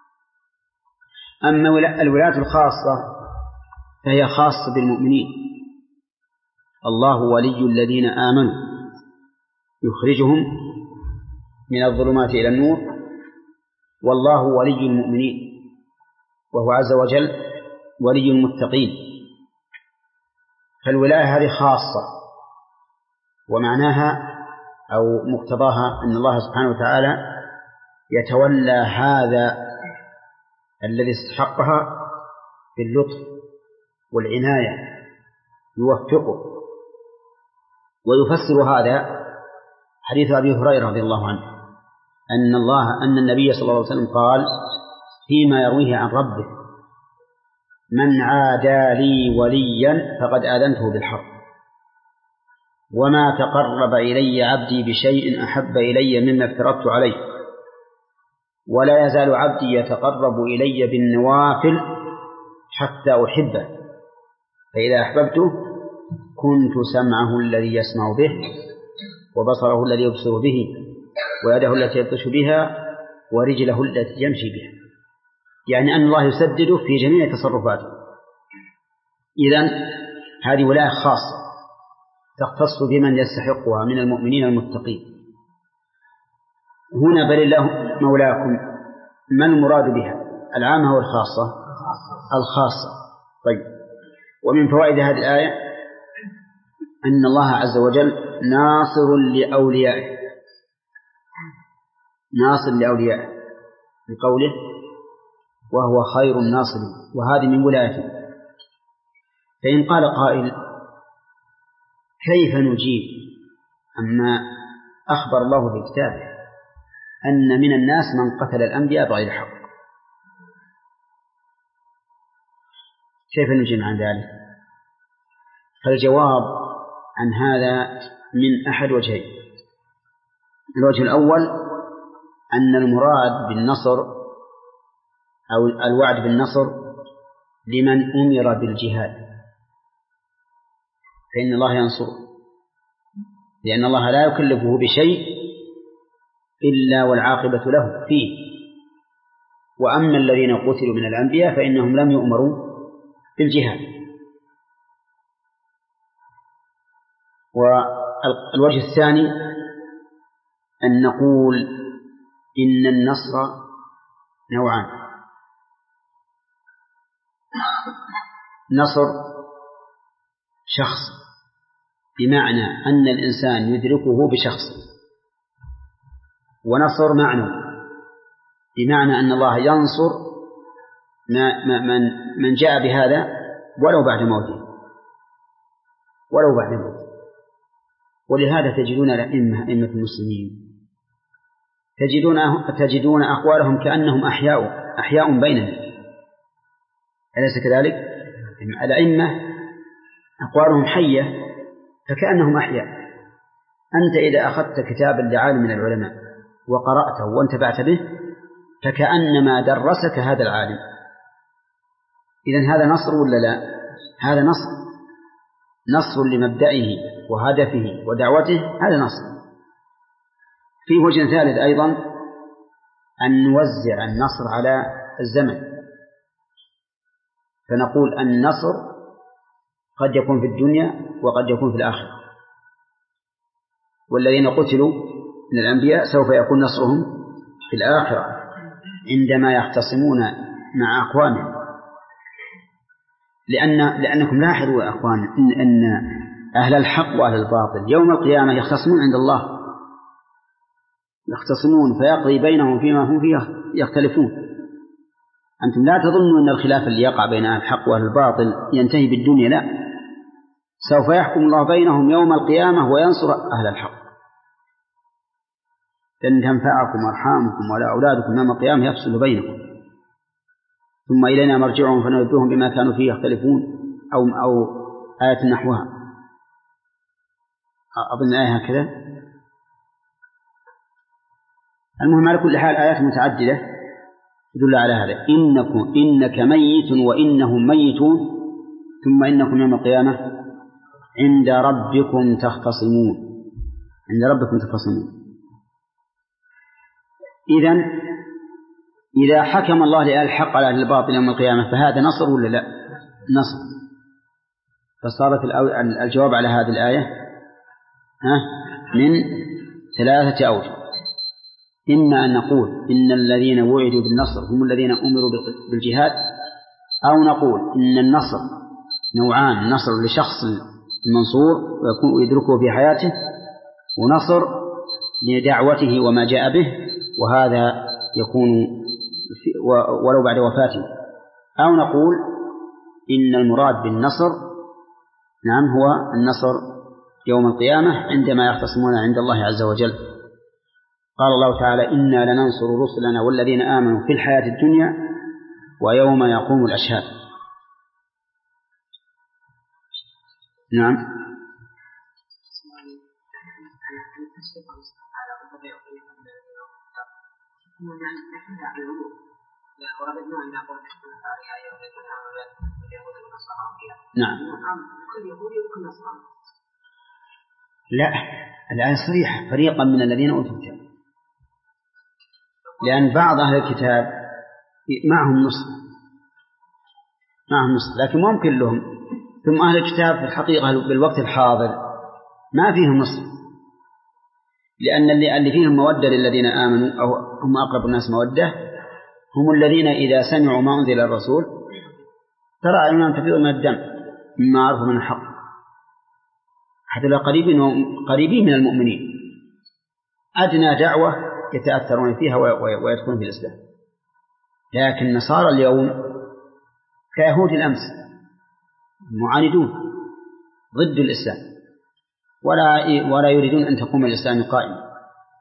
أما الولاية الخاصة فهي خاصة بالمؤمنين. الله ولي الذين آمنوا يخرجهم من الظلمات إلى النور، والله ولي المؤمنين، وهو عز وجل ولي المتقين. فالولاية هذه خاصة، ومعناها أو مقتضاها أن الله سبحانه وتعالى يتولى هذا الذي استحقها باللطف والعناية، يوفقه. ويفسر هذا حديث أبي هريرة رضي الله عنه أن الله أن النبي صلى الله عليه وسلم قال فيما يرويه عن ربه: من عادى لي وليا فقد آذنته بالحرب، وما تقرب إلي عبدي بشيء أحب إلي مما افترضت عليه، ولا يزال عبدي يتقرب إلي بالنوافل حتى أحبه، فإذا أحببته كنت سمعه الذي يسمع به، وبصره الذي يبصر به، ويده التي يبطش بها، ورجله التي يمشي بها. يعني أن الله يسدده في جميع تصرفاته. إذن هذه ولاية خاصة تختص بمن يستحقها من المؤمنين المتقين. هنا بل الله مولاكم، ما المراد بها؟ العامة والخاصة؟ الخاصة. طيب، ومن فوائد هذه الآية أن الله عز وجل ناصر لأوليائه، ناصر لأوليائه بقوله وهو خير الناصرين، وهذه من ولايته. فإن قال قائل كيف نجيب أما أخبر الله في كتابه أن من الناس من قتل الأنبياء بغير حق، كيف نجيب عن ذلك؟ فالجواب عن هذا من أحد وجهين. الوجه الأول أن المراد بالنصر أو الوعد بالنصر لمن أمر بالجهاد، فإن الله ينصره، لأن الله لا يكلفه بشيء إلا والعاقبة له فيه. وأما الذين قتلوا من الأنبياء فإنهم لم يؤمروا بالجهاد. والوجه الثاني أن نقول إن النصر نوعان: نصر شخص بمعنى أن الإنسان يدركه بشخص، ونصر معنى بمعنى أن الله ينصر من من جاء بهذا ولو بعد موته، ولو بعد موته. ولهذا تجدون الأئمة أئمة المسلمين تجدون تجدون أقوالهم كأنهم أحياء أحياء بيننا، أليس كذلك؟ الأئمة أقوالهم حية فكأنهم أحياء. أنت إذا أخذت كتابا لعالم من العلماء وقرأته وانتفعت به فكأنما درسك هذا العالم. إذن هذا نصر ولا لا؟ هذا نصر، نصر لمبدئه وهدفه ودعوته، هذا نصر. في وجه ثالث أيضا أن نوزع النصر على الزمن، فنقول النصر قد يكون في الدنيا وقد يكون في الآخرة. والذين قتلوا من الأنبياء سوف يكون نصرهم في الآخرة عندما يختصمون مع أقوامهم. لأن لأنكم لاحظوا يا أخوان إن, إن أهل الحق وأهل الباطل يوم القيامة يختصمون عند الله، يختصمون فيقضي بينهم فيما هم فيه يختلفون. أنتم لا تظنوا أن الخلاف اللي يقع بين أهل الحق وأهل الباطل ينتهي بالدنيا، لا، سوف يحكم الله بينهم يوم القيامة وينصر أهل الحق، لن تنفعكم أرحامكم ولا أولادكم يوم القيامة يفصل بينكم، ثم إلينا مرجعهم فننبئهم بما كانوا فيه يختلفون، أو أو آية نحوها، أظن آية هكذا. المهم على كل حال آيات متعددة تدل على هذا: إنكم إنك ميت وإنهم ميتون ثم إنكم يوم القيامة عند ربكم تختصمون، عند ربكم تختصمون. إذن إذا حكم الله لأهل الحق على أهل الباطل يوم القيامة فهذا نصر ولا لا؟ نصر. فصارت الجواب على هذه الآية من ثلاثة أوجه: إما أن نقول إن الذين وعدوا بالنصر هم الذين أمروا بالجهاد، أو نقول إن النصر نوعان: نصر لشخص المنصور ويكون يدركه في حياته، ونصر لدعوته وما جاء به، وهذا يكون ولو بعد وفاته. أو نقول إن المراد بالنصر نعم هو النصر يوم القيامة عندما يختصمون عند الله عز وجل. قال الله تعالى: إنا لننصر رسلنا والذين آمنوا في الحياة الدنيا ويوم يقوم الأشهاد. نعم. نعم. لا، الآية صريحة: فريقا من الذين أوتوا الكتاب، لأن بعض أهل الكتاب معهم نصر معهم نصر لكن ممكن لهم. ثم أهل الكتاب في الحقيقة بالوقت الحاضر ما فيهم نصر، لأن اللي فيهم مودة للذين آمنوا أو هم أقرب الناس مودة هم الذين إذا سمعوا ما أنزل الرسول ترى أعينهم تفيض من الدم مما عرفوا من الحق، حتى لا قريبين قريبين من المؤمنين، أدنى دعوة يتأثرون فيها ويدخلون في الإسلام. لكن نصارى اليوم كيهود الأمس معاندون ضد الإسلام ولا ولا يريدون أن تقوم الإسلام قائما.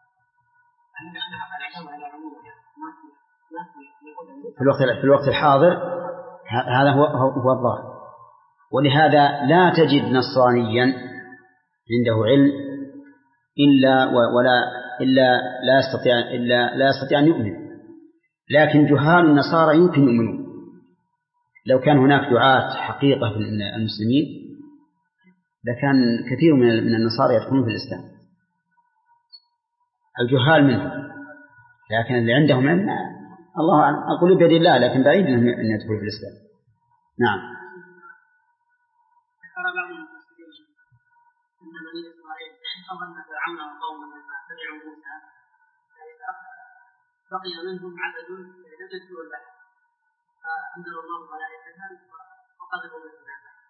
في الوقت في الوقت الحاضر هذا هو هو الظاهر، ولهذا لا تجد نصرانيا عنده علم إلا ولا إلا لا يستطيع إلا لا يستطيع أن يؤمن. لكن جهال النصارى يمكن يؤمنون لو كان هناك دعاة حقيقة من المسلمين لكان كثير من النصارى يدخلون في الإسلام، الجهال منهم. لكن اللي عندهم علم الله أعلم، أقول بيد الله، لكن بعيد أن يدخلوا في الإسلام. نعم. أن بني إسرائيل أظن فرعون وقومه لما تبعوا موسى بقي منهم عدد لم يدخلوا البحر فأنزل الله ملائكة وقذفوا بهم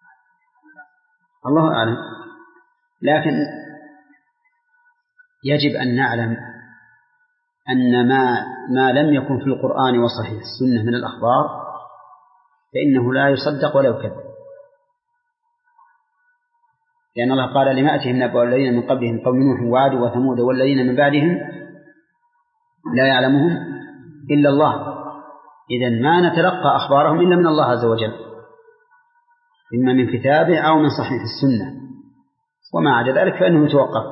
الله أعلم. لكن يجب أن نعلم أن ما ما لم يكن في القرآن وصحيح السنة من الأخبار فإنه لا يصدق ولا يكذب، لأن الله قال لما أتهم نبأ الذين من قبلهم قوم نوح وعاد وثمود والذين من بعدهم لا يعلمهم إلا الله. إذن ما نتلقى أخبارهم إلا من الله عز وجل، إما من كتابه أو من صحيح السنة، وما عدا ذلك فإنه يتوقف.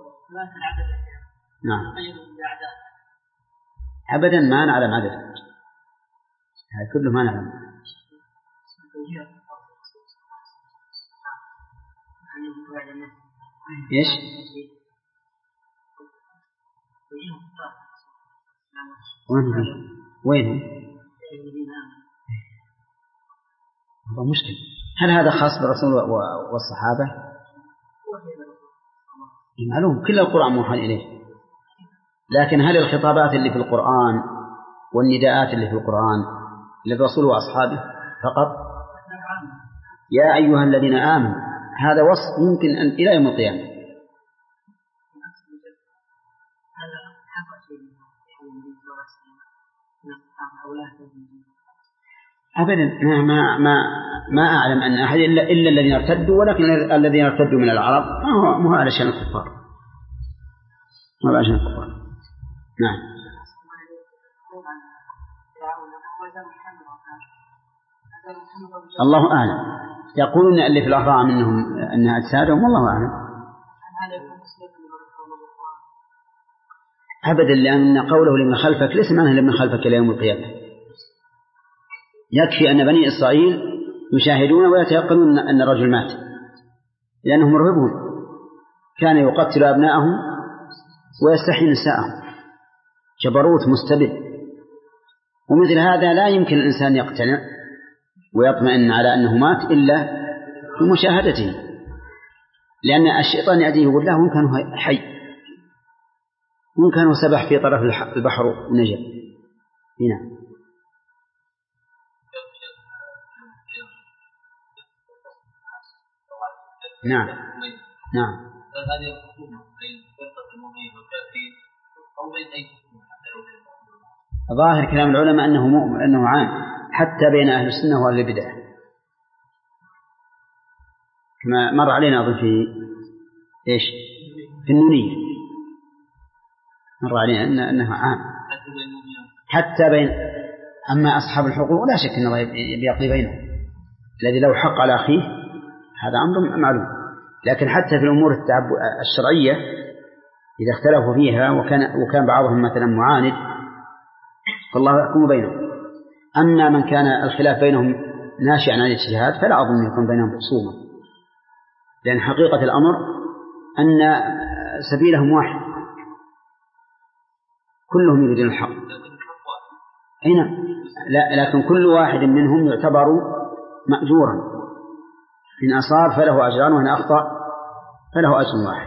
نعم. أبدا ما نعلم عدد، هذا كله ما نعلم. إيش؟ وين هذا مشكلة. هل هذا خاص بالرسول والصحابة؟ معلوم كل القرآن موحى إليه، لكن هل الخطابات اللي في القرآن والنداءات اللي في القرآن للرسول وأصحابه فقط؟ يا أيها الذين آمنوا، هذا وصف يمكن أن إلى يوم القيامة. أبدا ما ما ما أعلم أن أحد إلا إلا الذين ارتدوا، ولكن الذين ارتدوا من العرب ما هو ما هو على شأن الكفار، ما هو على شأن الكفار. نعم. الله أعلم. يقولون اللي في الأهرام منهم أنها أجسادهم، والله أعلم. أبدا، لأن قوله لمن خلفك ليس معناه لمن خلفك إلى يوم القيامة. يكفي أن بني إسرائيل يشاهدون ويتيقنون أن الرجل مات، لأنهم مرهبون، كان يقتل أبناءهم ويستحيي نساءهم، جبروت مستبد. ومثل هذا لا يمكن الإنسان يقتنع ويطمئن على أنه مات إلا بمشاهدته، لأن الشيطان يأتيه يقول له وإن كان حي، وإن كان سبح في طرف البحر ونجا. هنا نعم نعم. هذه الخصومة بين فرقة المؤمنين والكافرين أو بين أي خصومة؟ ظاهر كلام العلماء أنه مؤمن، أنه عام حتى بين أهل السنة وأهل البدع، كما مر علينا أظن في إيش في النونية، مر علينا أن أنه عام حتى بين. أما أصحاب الحقوق لا شك أن الله يقضي بينهم، الذي لو حق على أخيه هذا أمر معلوم، لكن حتى في الأمور الشرعية إذا اختلفوا فيها وكان وكان بعضهم مثلا معاند فالله يحكم بينهم. أما من كان الخلاف بينهم ناشئا عن الاجتهاد فلا أظن يكون بينهم خصومة، لأن حقيقة الأمر أن سبيلهم واحد، كلهم يريدون الحق. أين لا، لكن كل واحد منهم يعتبر مأجورا، إن أصاب فله أجران وإن أخطأ فله أجر واحد.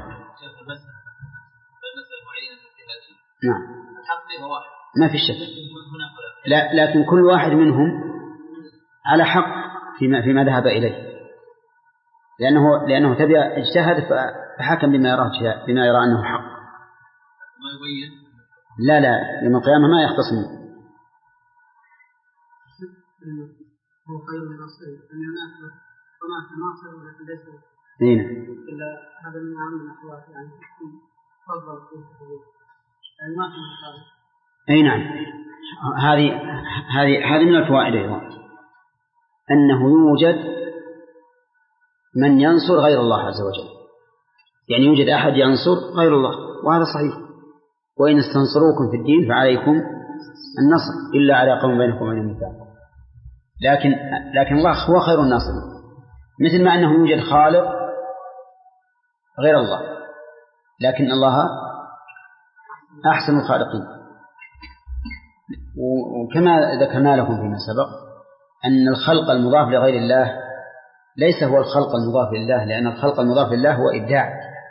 نعم ما في شك. لا لكن كل واحد منهم على حق فيما فيما ذهب إليه، لأنه لأنه تبع اجتهد فحكم بما يراه بما يرى أنه حق. لا لا يوم القيامة ما يختصم. هو خير الناصر أن ينافر هناك ناصر ولكن ليس إيه إلا هذا من أهم الأخوات يعني تفضل يعني ما في مقابل. أي نعم. هذه هذه هذه من الفوائد أيضا أنه يوجد من ينصر غير الله عز وجل، يعني يوجد أحد ينصر غير الله، وهذا صحيح. وإن استنصروكم في الدين فعليكم النصر إلا على قوم بينكم وبينهم ميثاق. لكن لكن الله هو خير الناصرين، مثل ما أنه يوجد خالق غير الله، لكن الله أحسن الخالقين. وكما ذكرنا لكم فيما سبق أن الخلق المضاف لغير الله ليس هو الخلق المضاف لله، لأن الخلق المضاف لله هو إبداع،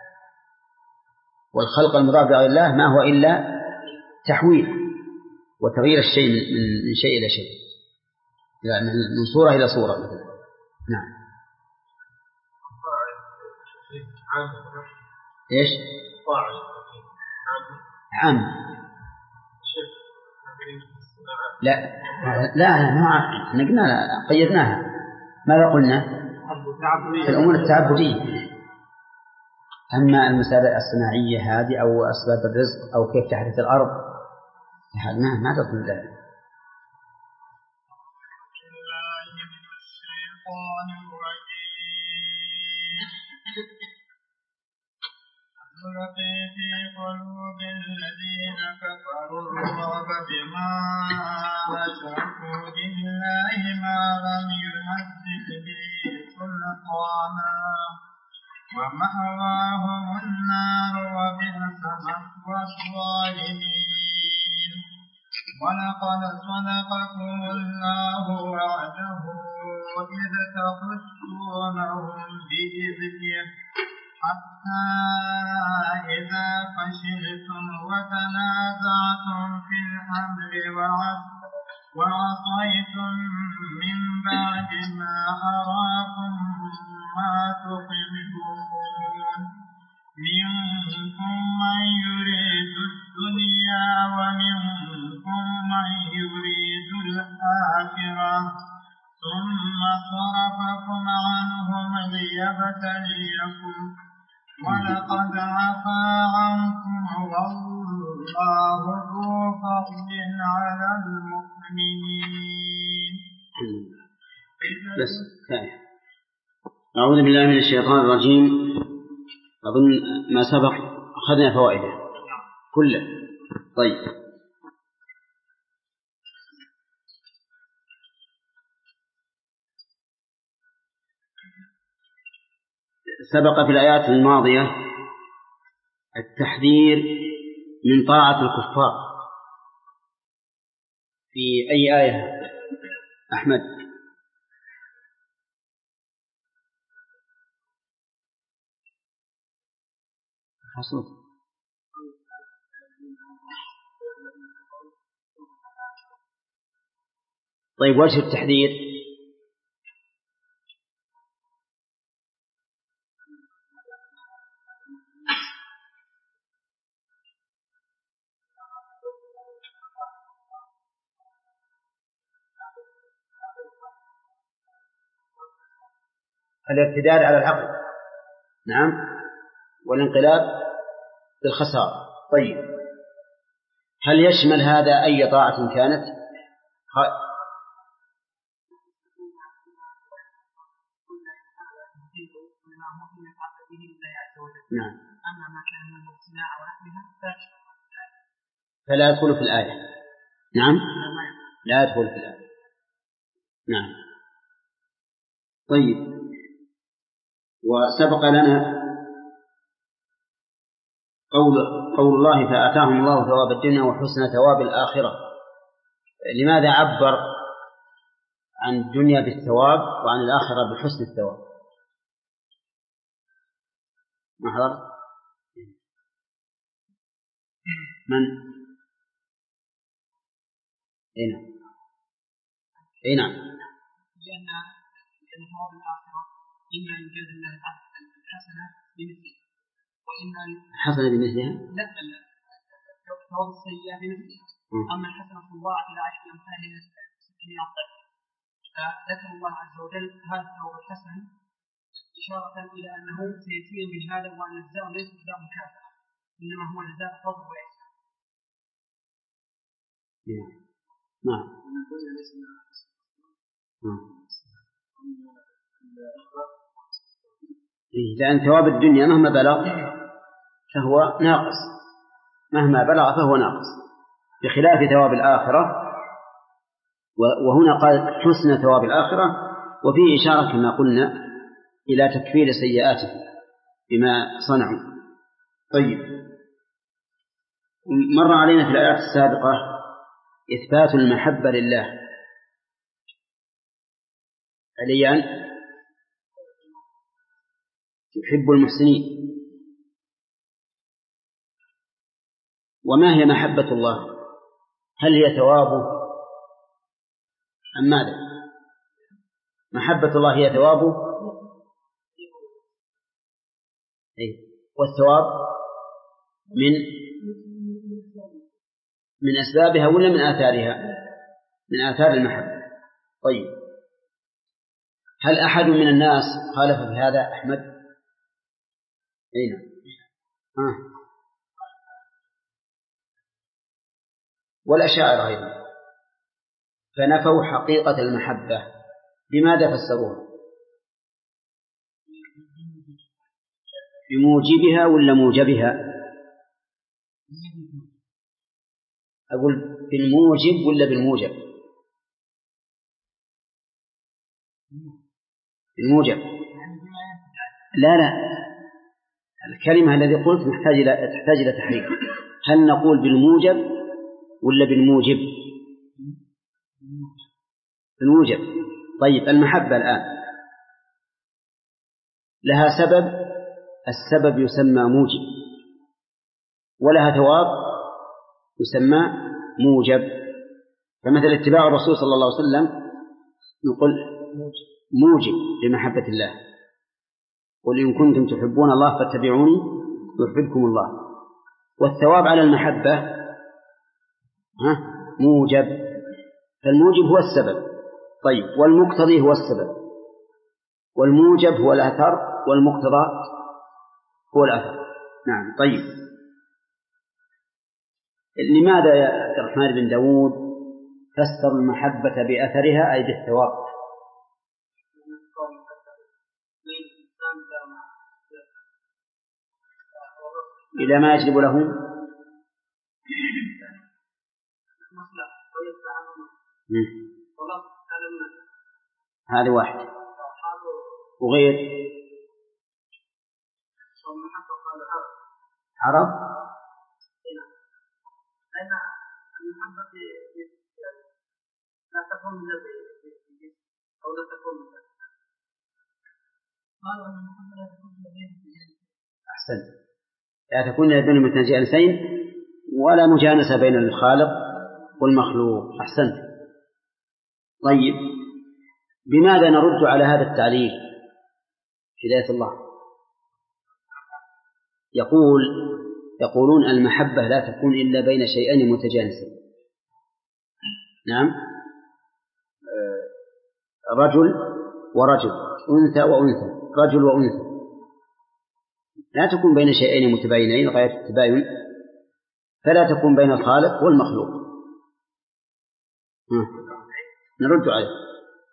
والخلق المضاف لغير الله ما هو إلا تحويل وتغيير الشيء من شيء إلى شيء، يعني من صورة إلى صورة مثلا. نعم. إيش؟ عام. لا لا ما نقلنا قيدناها. ماذا قلنا؟ في الأمور التعبدية. أما المسابقة الصناعية هذه أو أسباب الرزق أو كيف تحدث الأرض هذا ما ما تدخل ذلك. نلقي في قلوب الذين كفروا الرعب بما أشركوا بالله ما لم ينزل به سلطانا ومأواهم النار وبئس مثوى الظالمين. ولقد صدقكم الله وعده إذ تحسونهم بإذنه حتى إذا فشلتم وتنازعتم في الأمر وعصيتم من بعد ما أراكم ما تحبون منكم من يريد الدنيا ومنكم من يريد الآخرة ثم صرفكم عنهم ليبتليكم ولقد عفا عنكم والله ذو فضل على المؤمنين. بس أعوذ بالله من الشيطان الرجيم. أظن ما سبق أخذنا فوائده كله. طيب سبق في الآيات الماضية التحذير من طاعة الكفار. في أي آية أحمد؟ حصل. طيب وجه التحذير الاعتدال على العقل، نعم، والانقلاب بالخسارة. طيب هل يشمل هذا أي طاعة كانت؟ خ... نعم. أما ما كان من الابتلاء ونحوها فلا يدخل في الآية. نعم لا يدخل في الآية. نعم. طيب وسبق لنا قول, قول الله فآتاهم الله ثواب الدنيا وحسن ثواب الآخرة. لماذا عبر عن الدنيا بالثواب وعن الآخرة بحسن الثواب؟ ما حضر؟ من؟ أي نعم أي نعم لأن لأن ثواب الآخرة إما أن يجازي الله الحسنة بمثلها وإما حسنة بمثلها؟ لا لا ثواب السيئة بمثلها. أما الحسنة تضاعف إلى عشر أمثالها ستين ضعف. فذكر الله عز وجل هذا الثواب الحسن إشارة إلى أنه سيزيد من هذا وأن الجزاء ليس جزاء مكافأة إنما هو جزاء فضل وإحسان. نعم. لأن ثواب الدنيا مهما بلغ فهو ناقص، مهما بلغ فهو ناقص، بخلاف ثواب الآخرة. وهنا قال حسن ثواب الآخرة، وفيه إشارة كما قلنا إلى تكفير سيئاته بما صنعوا. طيب، مر علينا في الآيات السابقة إثبات المحبة لله، عليا يحب المحسنين. وما هي محبة الله؟ هل هي ثوابه أم ماذا؟ محبة الله هي ثوابه، والثواب من من أسبابها ولا من آثارها؟ من آثار المحبة. طيب، هل أحد من الناس خالف في هذا أحمد؟ أين؟ آه. والأشاعرة أيضا فنفوا حقيقة المحبة. بماذا فسروها؟ بموجبها ولا موجبها؟ أقول بالموجب ولا بالموجب؟ بالموجب. لا لا، الكلمة الذي قلت محتاج إلى تحتاج إلى تحريك. هل نقول بالموجب ولا بالموجب؟ بالموجب. طيب، المحبة الآن لها سبب، السبب يسمى موجب، ولها ثواب يسمى موجب. فمثل اتباع الرسول صلى الله عليه وسلم نقول موجب لمحبة الله، قل إن كنتم تحبون الله فاتبعوني يحببكم الله. والثواب على المحبة ها موجب، فالموجب هو السبب. طيب، والمقتضي هو السبب، والموجب هو الأثر، والمقتضى هو الأثر. نعم. طيب، لماذا يا عبد الرحمن بن داود فسر المحبة بأثرها أي بالثواب؟ إلى ما يجلب له هذا واحد. وغير عرب أحسن، لا تكون بين المتجانسين ولا مجانسة بين الخالق والمخلوق. أحسنت. طيب، بماذا نرد على هذا التعليل هداية الله؟ يقول يقولون المحبة لا تكون إلا بين شيئين متجانسين. نعم، رجل ورجل، أنثى وأنثى، رجل وأنثى، لا تكون بين شيئين متباينين غاية التباين، فلا تكون بين الخالق والمخلوق. نرد عليه.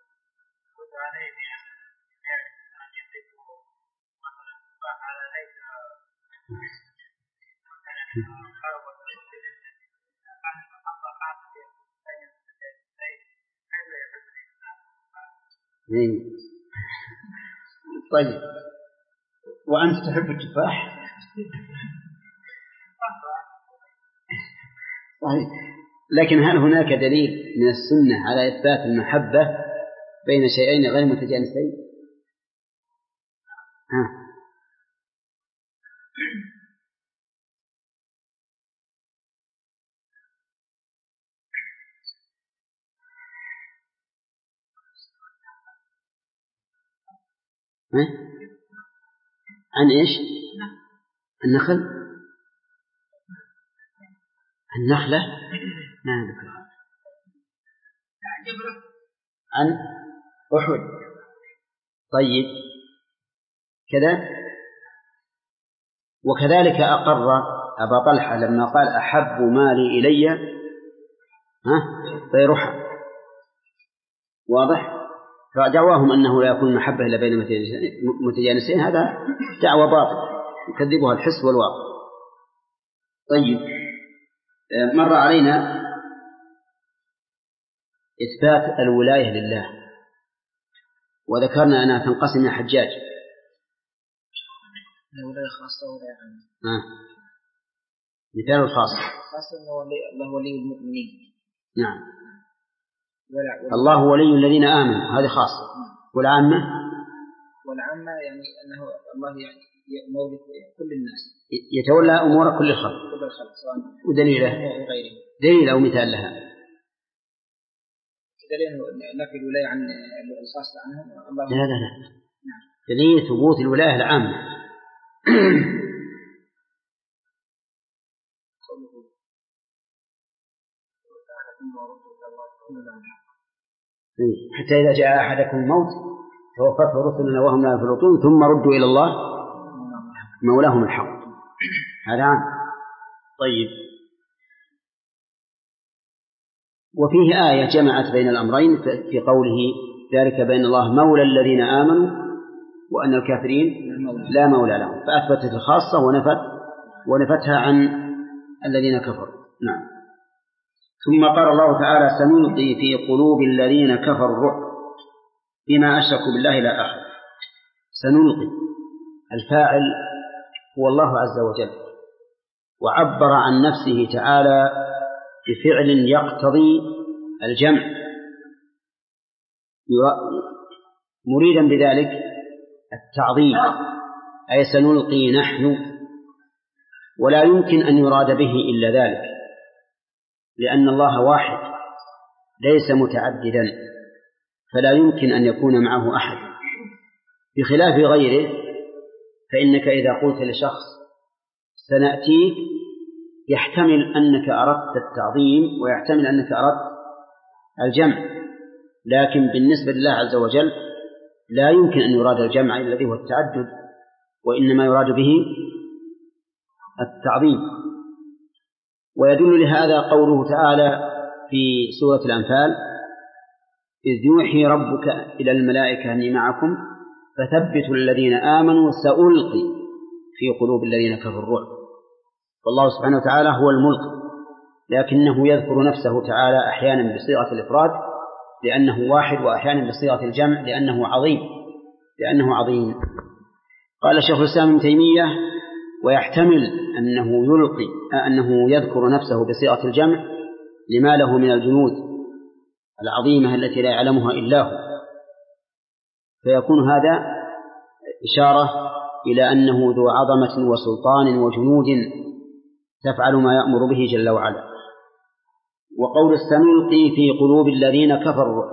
طيب، وأنت تحب التفاح؟ طيب، لكن هل هناك دليل من السنة على إثبات المحبة بين شيئين غير متجانسين؟ ها. عن إيش؟ النخل، النخلة ما ذكرها. عن أحد. طيب كذا. وكذلك أقر أبا طلحة لما قال أحب مالي إلي ها طيرها. واضح؟ فدعواهم أنه لا يكون محبة إلا بين متجانسين هذا دعوة باطلة يكذبها الحس والواقع. طيب مر علينا إثبات الولاية لله، وذكرنا أنها تنقسم إلى حجاج. الولاية خاصة ولاية عامة. آه. مثال الخاص خاصة الله ولي المؤمنين. نعم. الله ولي الذين آمنوا هذه خاصة. والعامة والعامة يعني أنه الله يعني مولى كل الناس، يتولى أمور كل الخلق. كل الخلق سواء ودليله دليل أو مثال لها. دليل نفي الولاية عن الخاص عنهم الله. لا لا لا دليل ثبوت الولاية العامة. حتى إذا جاء أحدكم الموت توفته رسلنا وهم لا يفرطون ثم ردوا إلى الله مولاهم الحق. هذا عام. طيب وفيه آية جمعت بين الأمرين في قوله ذلك بأن الله مولى الذين آمنوا وأن الكافرين لا مولى لهم، فأثبتت الخاصة ونفت ونفتها عن الذين كفروا. نعم. ثم قال الله تعالى سنلقي في قلوب الذين كفروا الرعب بما أشركوا بالله إلى آخر. سنلقي الفاعل هو الله عز وجل، وعبر عن نفسه تعالى بفعل يقتضي الجمع مريدا بذلك التعظيم، أي سنلقي نحن، ولا يمكن أن يراد به إلا ذلك، لأن الله واحد ليس متعددا، فلا يمكن أن يكون معه أحد، بخلاف غيره. فإنك إذا قلت لشخص سنأتيك يحتمل أنك أردت التعظيم ويحتمل أنك أردت الجمع، لكن بالنسبة لله عز وجل لا يمكن أن يراد الجمع الذي هو التعدد، وإنما يراد به التعظيم. ويدل لهذا قوله تعالى في سورة الأنفال إذ يوحي ربك إلى الملائكة أني معكم فثبتوا الذين آمنوا سألقي في قلوب الذين كفروا الرعب. والله سبحانه وتعالى هو الملقي، لكنه يذكر نفسه تعالى أحيانا بصيغة الإفراد لأنه واحد، وأحيانا بصيغة الجمع لأنه عظيم لأنه عظيم. قال شيخ الإسلام ابن تيمية ويحتمل أنه يلقي أنه يذكر نفسه بصيغة الجمع لما له من الجنود العظيمة التي لا يعلمها إلا هو، فيكون هذا إشارة إلى أنه ذو عظمة وسلطان وجنود تفعل ما يأمر به جل وعلا. وقول سنلقي في قلوب الذين كفروا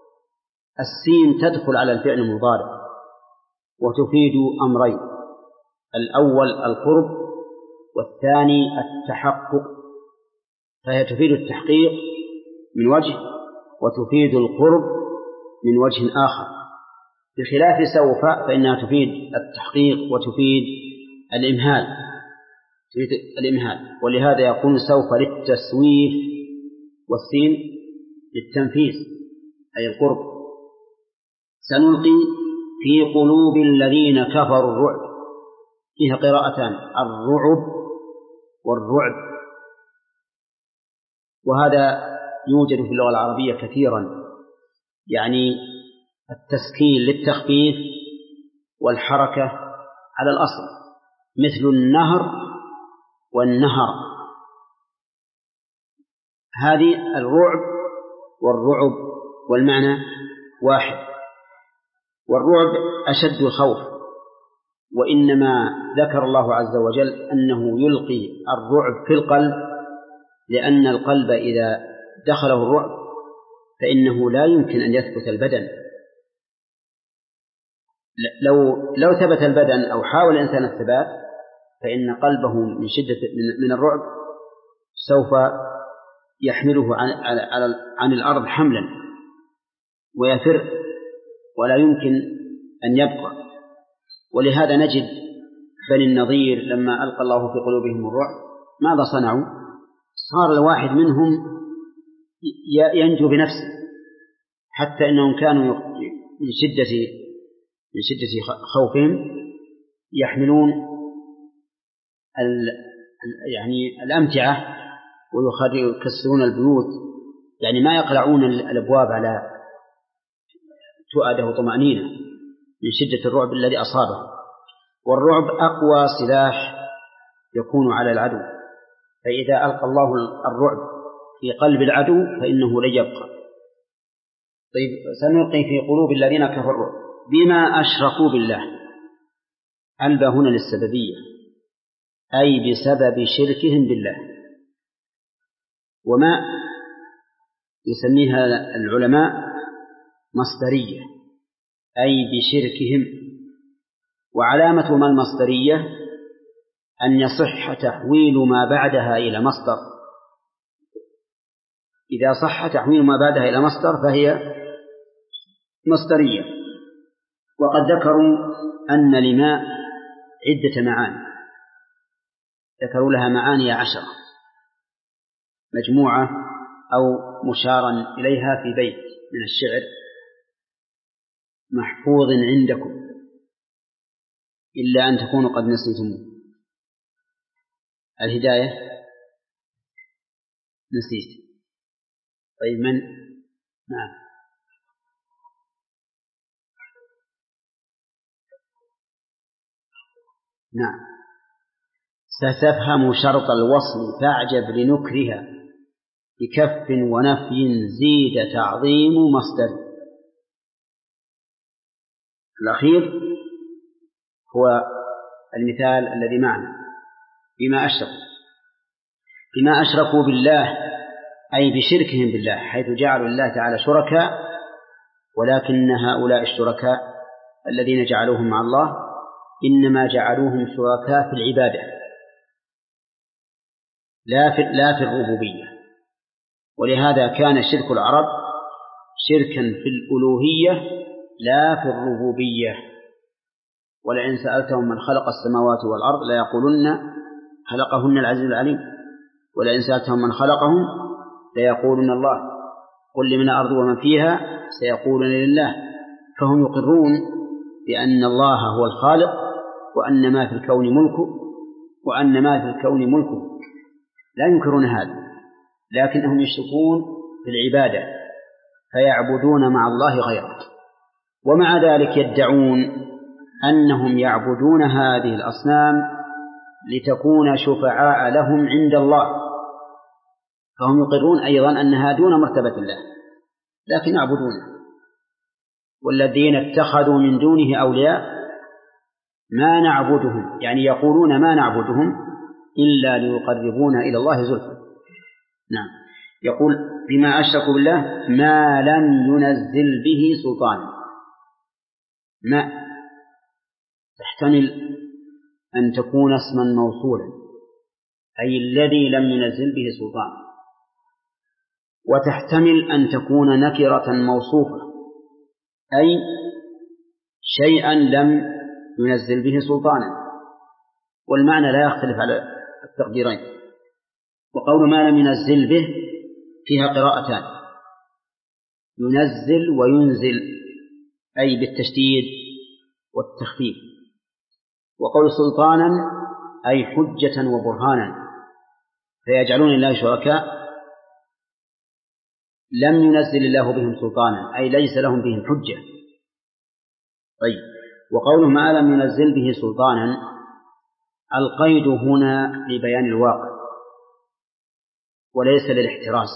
السين تدخل على الفعل المضارع وتفيد أمرين: الأول القرب والثاني التحقق، فهي تفيد التحقيق من وجه وتفيد القرب من وجه آخر، بخلاف سوف فإنها تفيد التحقيق وتفيد الإمهال تفيد الإمهال ولهذا يكون سوف للتسويف والسين للتنفيس أي القرب. سنلقي في قلوب الذين كفروا الرعب، فيها قراءتان: الرعب والرعب، وهذا يوجد في اللغة العربية كثيرا، يعني التسكين للتخفيف والحركة على الأصل، مثل النهر والنهر. هذه الرعب والرعب والمعنى واحد، والرعب أشد الخوف، وإنما ذكر الله عز وجل أنه يلقي الرعب في القلب، لأن القلب إذا دخله الرعب فإنه لا يمكن أن يثبت البدن، لو لو ثبت البدن أو حاول الإنسان الثبات فإن قلبه من شدة من الرعب سوف يحمله عن, عن, عن الأرض حملا ويفر ولا يمكن أن يبقى. ولهذا نجد بني النضير لما ألقى الله في قلوبهم الرعب ماذا صنعوا؟ صار الواحد منهم ينجو بنفسه، حتى إنهم كانوا من شدة من شدة خوفهم يحملون ال يعني الأمتعة ويكسرون البيوت، يعني ما يقلعون الأبواب على تؤده وطمأنينة من شدة الرعب الذي أصابه. والرعب أقوى سلاح يكون على العدو، فإذا ألقى الله الرعب في قلب العدو فإنه لا يبقى. طيب سنلقي في قلوب الذين كفروا بما أشركوا بالله، الباء هنا للسببية أي بسبب شركهم بالله. وما يسميها العلماء مصدرية أي بشركهم. وعلامة ما المصدرية أن يصح تحويل ما بعدها إلى مصدر، إذا صح تحويل ما بعدها إلى مصدر فهي مصدرية. وقد ذكروا أن لماء عدة معاني، ذكروا لها معاني عشرة مجموعة أو مشارا إليها في بيت من الشعر محفوظ عندكم إلا أن تكونوا قد نسيتموه. الهداية نسيت. طيب من؟ نعم نعم ستفهم شرط الوصل فاعجب لنكرها بكف ونفي زيد تعظيم مصدر. الأخير هو المثال الذي معنا بما أشركوا بما أشركوا بالله أي بشركهم بالله، حيث جعلوا الله تعالى شركاء، ولكن هؤلاء الشركاء الذين جعلوهم مع الله إنما جعلوهم شركاء في العبادة لا في, لا في الربوبية. ولهذا كان شرك العرب شركا في الألوهية لا في الربوبية. ولئن سألتهم من خلق السماوات والأرض لا يقولون خلقهن العزيز العليم، ولئن سألتهم من خلقهم لا يقولون الله، قل لمن الأرض ومن فيها سيقولون لله. فهم يقرون بأن الله هو الخالق وأن ما في الكون ملكه وأن ما في الكون ملكه، لا ينكرون هذا، لكنهم يشركون في العبادة فيعبدون مع الله غيره. ومع ذلك يدعون أنهم يعبدون هذه الأصنام لتكون شفعاء لهم عند الله، فهم يقرون أيضا أنها دون مرتبة الله لكن يعبدونه. والذين اتخذوا من دونه أولياء ما نعبدهم، يعني يقولون ما نعبدهم إلا ليقربونا إلى الله زلفى. نعم يقول بما أشركوا بالله ما لم ينزل به سلطانا. ما تحتمل أن تكون اسما موصولا أي الذي لم ينزل به سلطانا، وتحتمل أن تكون نكرة موصوفة أي شيئا لم ينزل به سلطانا، والمعنى لا يختلف على التقديرين. وقول ما لم ينزل به فيها قراءتان، ينزل وينزل أي بالتشديد والتخفيف. وقول سلطانا أي حجة وبرهانا، فيجعلون الله شركاء لم ينزل الله بهم سلطانا أي ليس لهم بهم حجة. طيب وقوله ما لم ينزل به سلطانا القيد هنا لبيان الواقع وليس للاحتراز،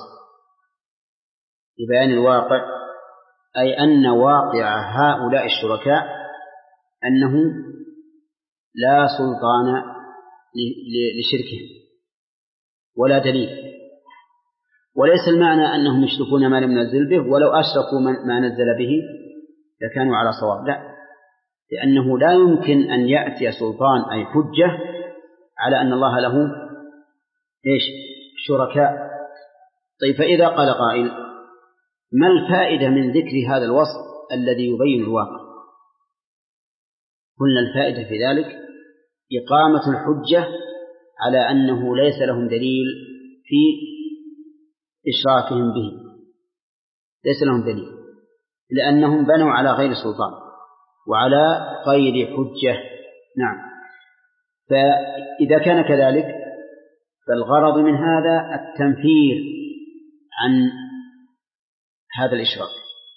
لبيان الواقع أي أن واقع هؤلاء الشركاء أنه لا سلطان لشركهم ولا دليل. وليس المعنى أنهم يشركون ما لم ينزل به، ولو أشركوا ما نزل به لكانوا على صواب، لا، لأنه لا يمكن أن يأتي سلطان أي حجة على أن الله له إيش شركاء. طيب فإذا قال قائل ما الفائدة من ذكر هذا الوصف الذي يبين الواقع؟ قلنا الفائدة في ذلك إقامة الحجة على أنه ليس لهم دليل في إشراكهم به، ليس لهم دليل لأنهم بنوا على غير سلطان وعلى غير حجة. نعم. فإذا كان كذلك فالغرض من هذا التنفير عن هذا الإشراك.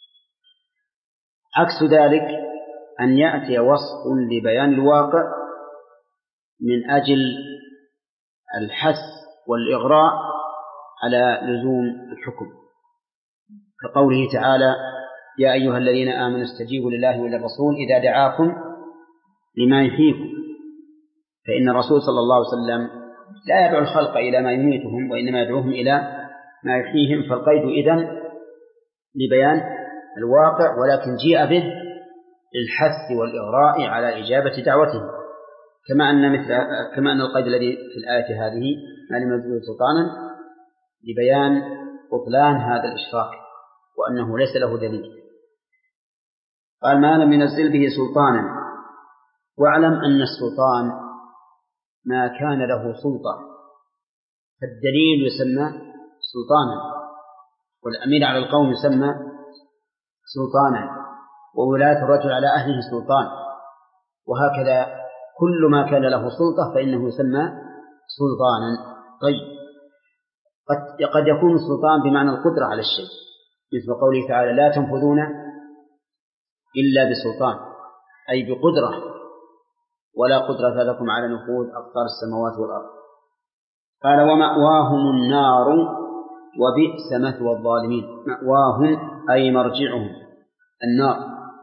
عكس ذلك أن يأتي وصف لبيان الواقع من أجل الحث والإغراء على لزوم الحكم، كقوله تعالى يا أيها الذين آمنوا استجيبوا لله وللرسول إذا دعاكم لما يحييكم، فإن الرسول صلى الله عليه وسلم لا يدعو الخلق إلى ما يميتهم وإنما يدعوهم إلى ما يحييهم، فالقيد إذن لبيان الواقع ولكن جيء به للحث والإغراء على إجابة دعوتهم، كما أن مثل كما أن القيد الذي في الآية هذه ما لم يزل سلطانا لبيان بطلان هذا الإشراك وأنه ليس له دليل. قال ما لم ينزل به سلطانا، واعلم أن السلطان ما كان له سلطة، فالدليل يسمى سلطانا، والأمير على القوم يسمى سلطانا، وولاية الرجل على أهله سلطان، وهكذا كل ما كان له سلطة فإنه يسمى سلطانا. طيب قد, قد يكون السلطان بمعنى القدرة على الشيء، مثل قوله تعالى لا تنفذون إلا بسلطان، أي بقدرة، ولا قدرة لكم على نفوذ أقطار السماوات والأرض. قال ومأواهم النار وبئس مثوى الظالمين. مأواهم أي مرجعهم النار،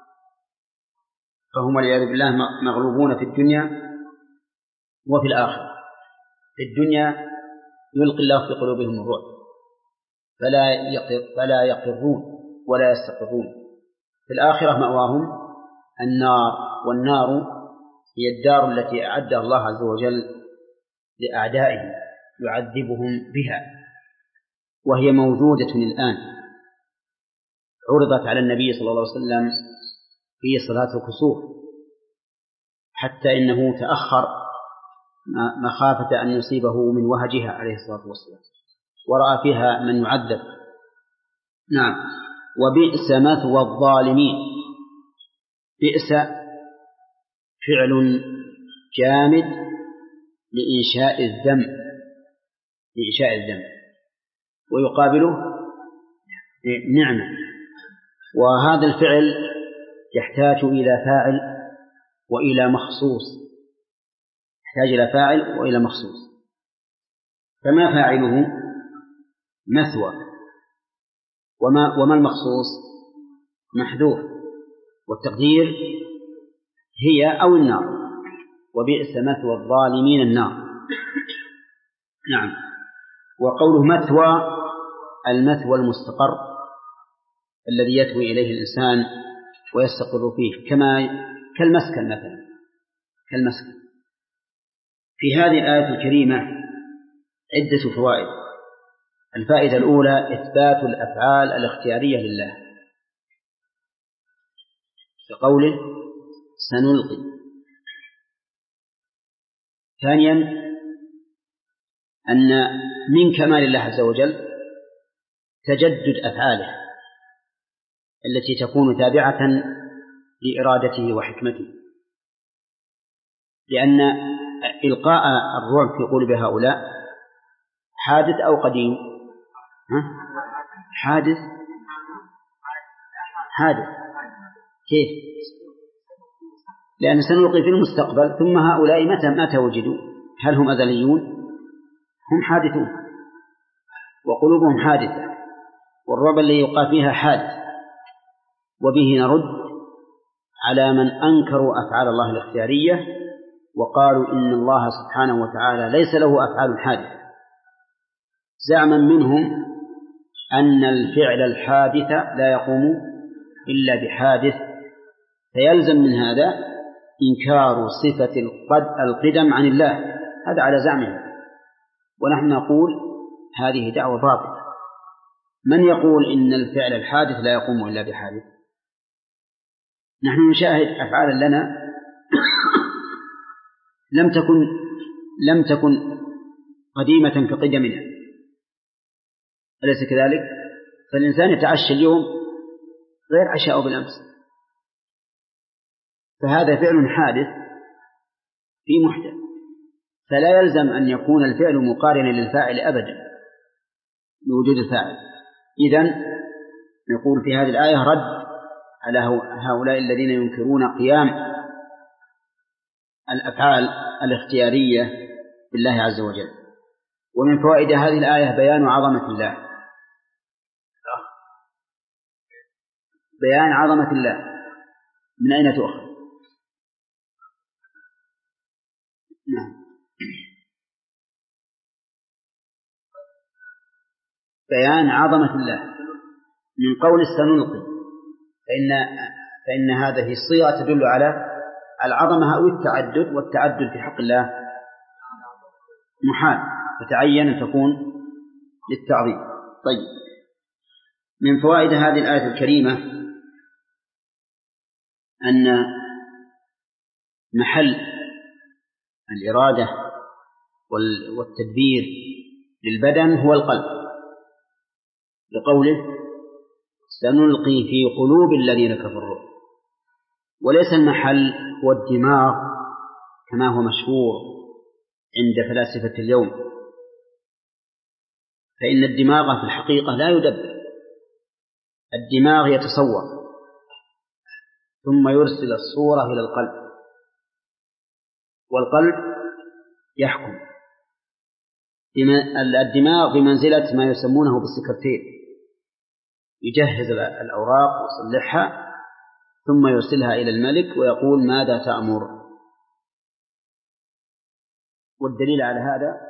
فهم والعياذ بالله مغلوبون في الدنيا وفي الآخرة. في الدنيا يلقي الله في قلوبهم الرعب فلا يقر فلا يقرون ولا يستقرون. في الآخرة مأواهم النار، والنار هي الدار التي أعدها الله عز وجل لأعدائه يعذبهم بها، وهي موجودة الآن. عرضت على النبي صلى الله عليه وسلم في صلاة الكسوف حتى إنه تأخر مخافة أن يصيبه من وهجها عليه الصلاة والسلام، ورأى فيها من يعذب. نعم. وبئس مثوى الظالمين. بئس فعل جامد لإنشاء الذم، لإنشاء الذم، ويقابله نعمة، وهذا الفعل يحتاج إلى فاعل وإلى مخصوص، يحتاج إلى فاعل وإلى مخصوص. فما فاعله؟ مثوى، وما, وما المخصوص؟ محذوف، والتقدير هي أو النار. وبئس مثوى الظالمين النار. نعم. وقوله مثوى المثوى المستقر الذي يتوي إليه الإنسان ويستقر فيه، كما كالمسكن مثلا، كالمسكن. في هذه الآية الكريمة عدة فوائد. الفائدة الأولى إثبات الأفعال الاختيارية لله كقوله سنلقي. ثانيا أن من كمال الله عز وجل تجدد أفعاله التي تكون تابعة لإرادته وحكمته، لأن إلقاء الرعب في قلوب هؤلاء حادث أو قديم؟ ها؟ حادث حادث كيف؟ لأن سنلقي في المستقبل، ثم هؤلاء متى متى وجدوا؟ هل هم أزليون؟ هم حادثون، وقلوبهم حادثة، والرعب الذي يلقى فيها حادث. وبه نرد على من أنكروا أفعال الله الاختيارية وقالوا إن الله سبحانه وتعالى ليس له أفعال حادثة، زعما منهم أن الفعل الحادث لا يقوم إلا بحادث، فيلزم من هذا إنكار صفة القدم عن الله، هذا على زعمه، ونحن نقول هذه دعوة باطلة. من يقول إن الفعل الحادث لا يقوم إلا بحادث؟ نحن نشاهد أفعالا لنا لم تكن لم تكن قديمة كقدمنا، أليس كذلك؟ فالإنسان يتعشى اليوم غير عشاء بالأمس، فهذا فعل حادث في محدث، فلا يلزم أن يكون الفعل مقارنا للفاعل أبدا بوجود الفاعل. إذن نقول في هذه الآية رد على هؤلاء الذين ينكرون قيام الأفعال الاختيارية بالله عز وجل. ومن فوائد هذه الآية بيان عظمة الله، بيان عظمة الله. من أين تؤخذ؟ نعم، بيان عظمة الله من قول سنلقي، فإن فإن هذه الصيغة تدل على العظمة أو التعدد، والتعدد في حق الله محال، فتعين أن تكون للتعظيم. طيب، من فوائد هذه الآية الكريمة أن محل الإرادة والتدبير للبدن هو القلب، لقوله سنلقي في قلوب الذين كفروا، وليس المحل هو الدماغ كما هو مشهور عند فلاسفة اليوم، فإن الدماغ في الحقيقة لا يدبر، الدماغ يتصور ثم يرسل الصورة إلى القلب، والقلب يحكم. الدماغ بمنزلة ما يسمونه بالسكرتير، يجهز الأوراق ويصلحها ثم يرسلها إلى الملك ويقول ماذا تأمر. والدليل على هذا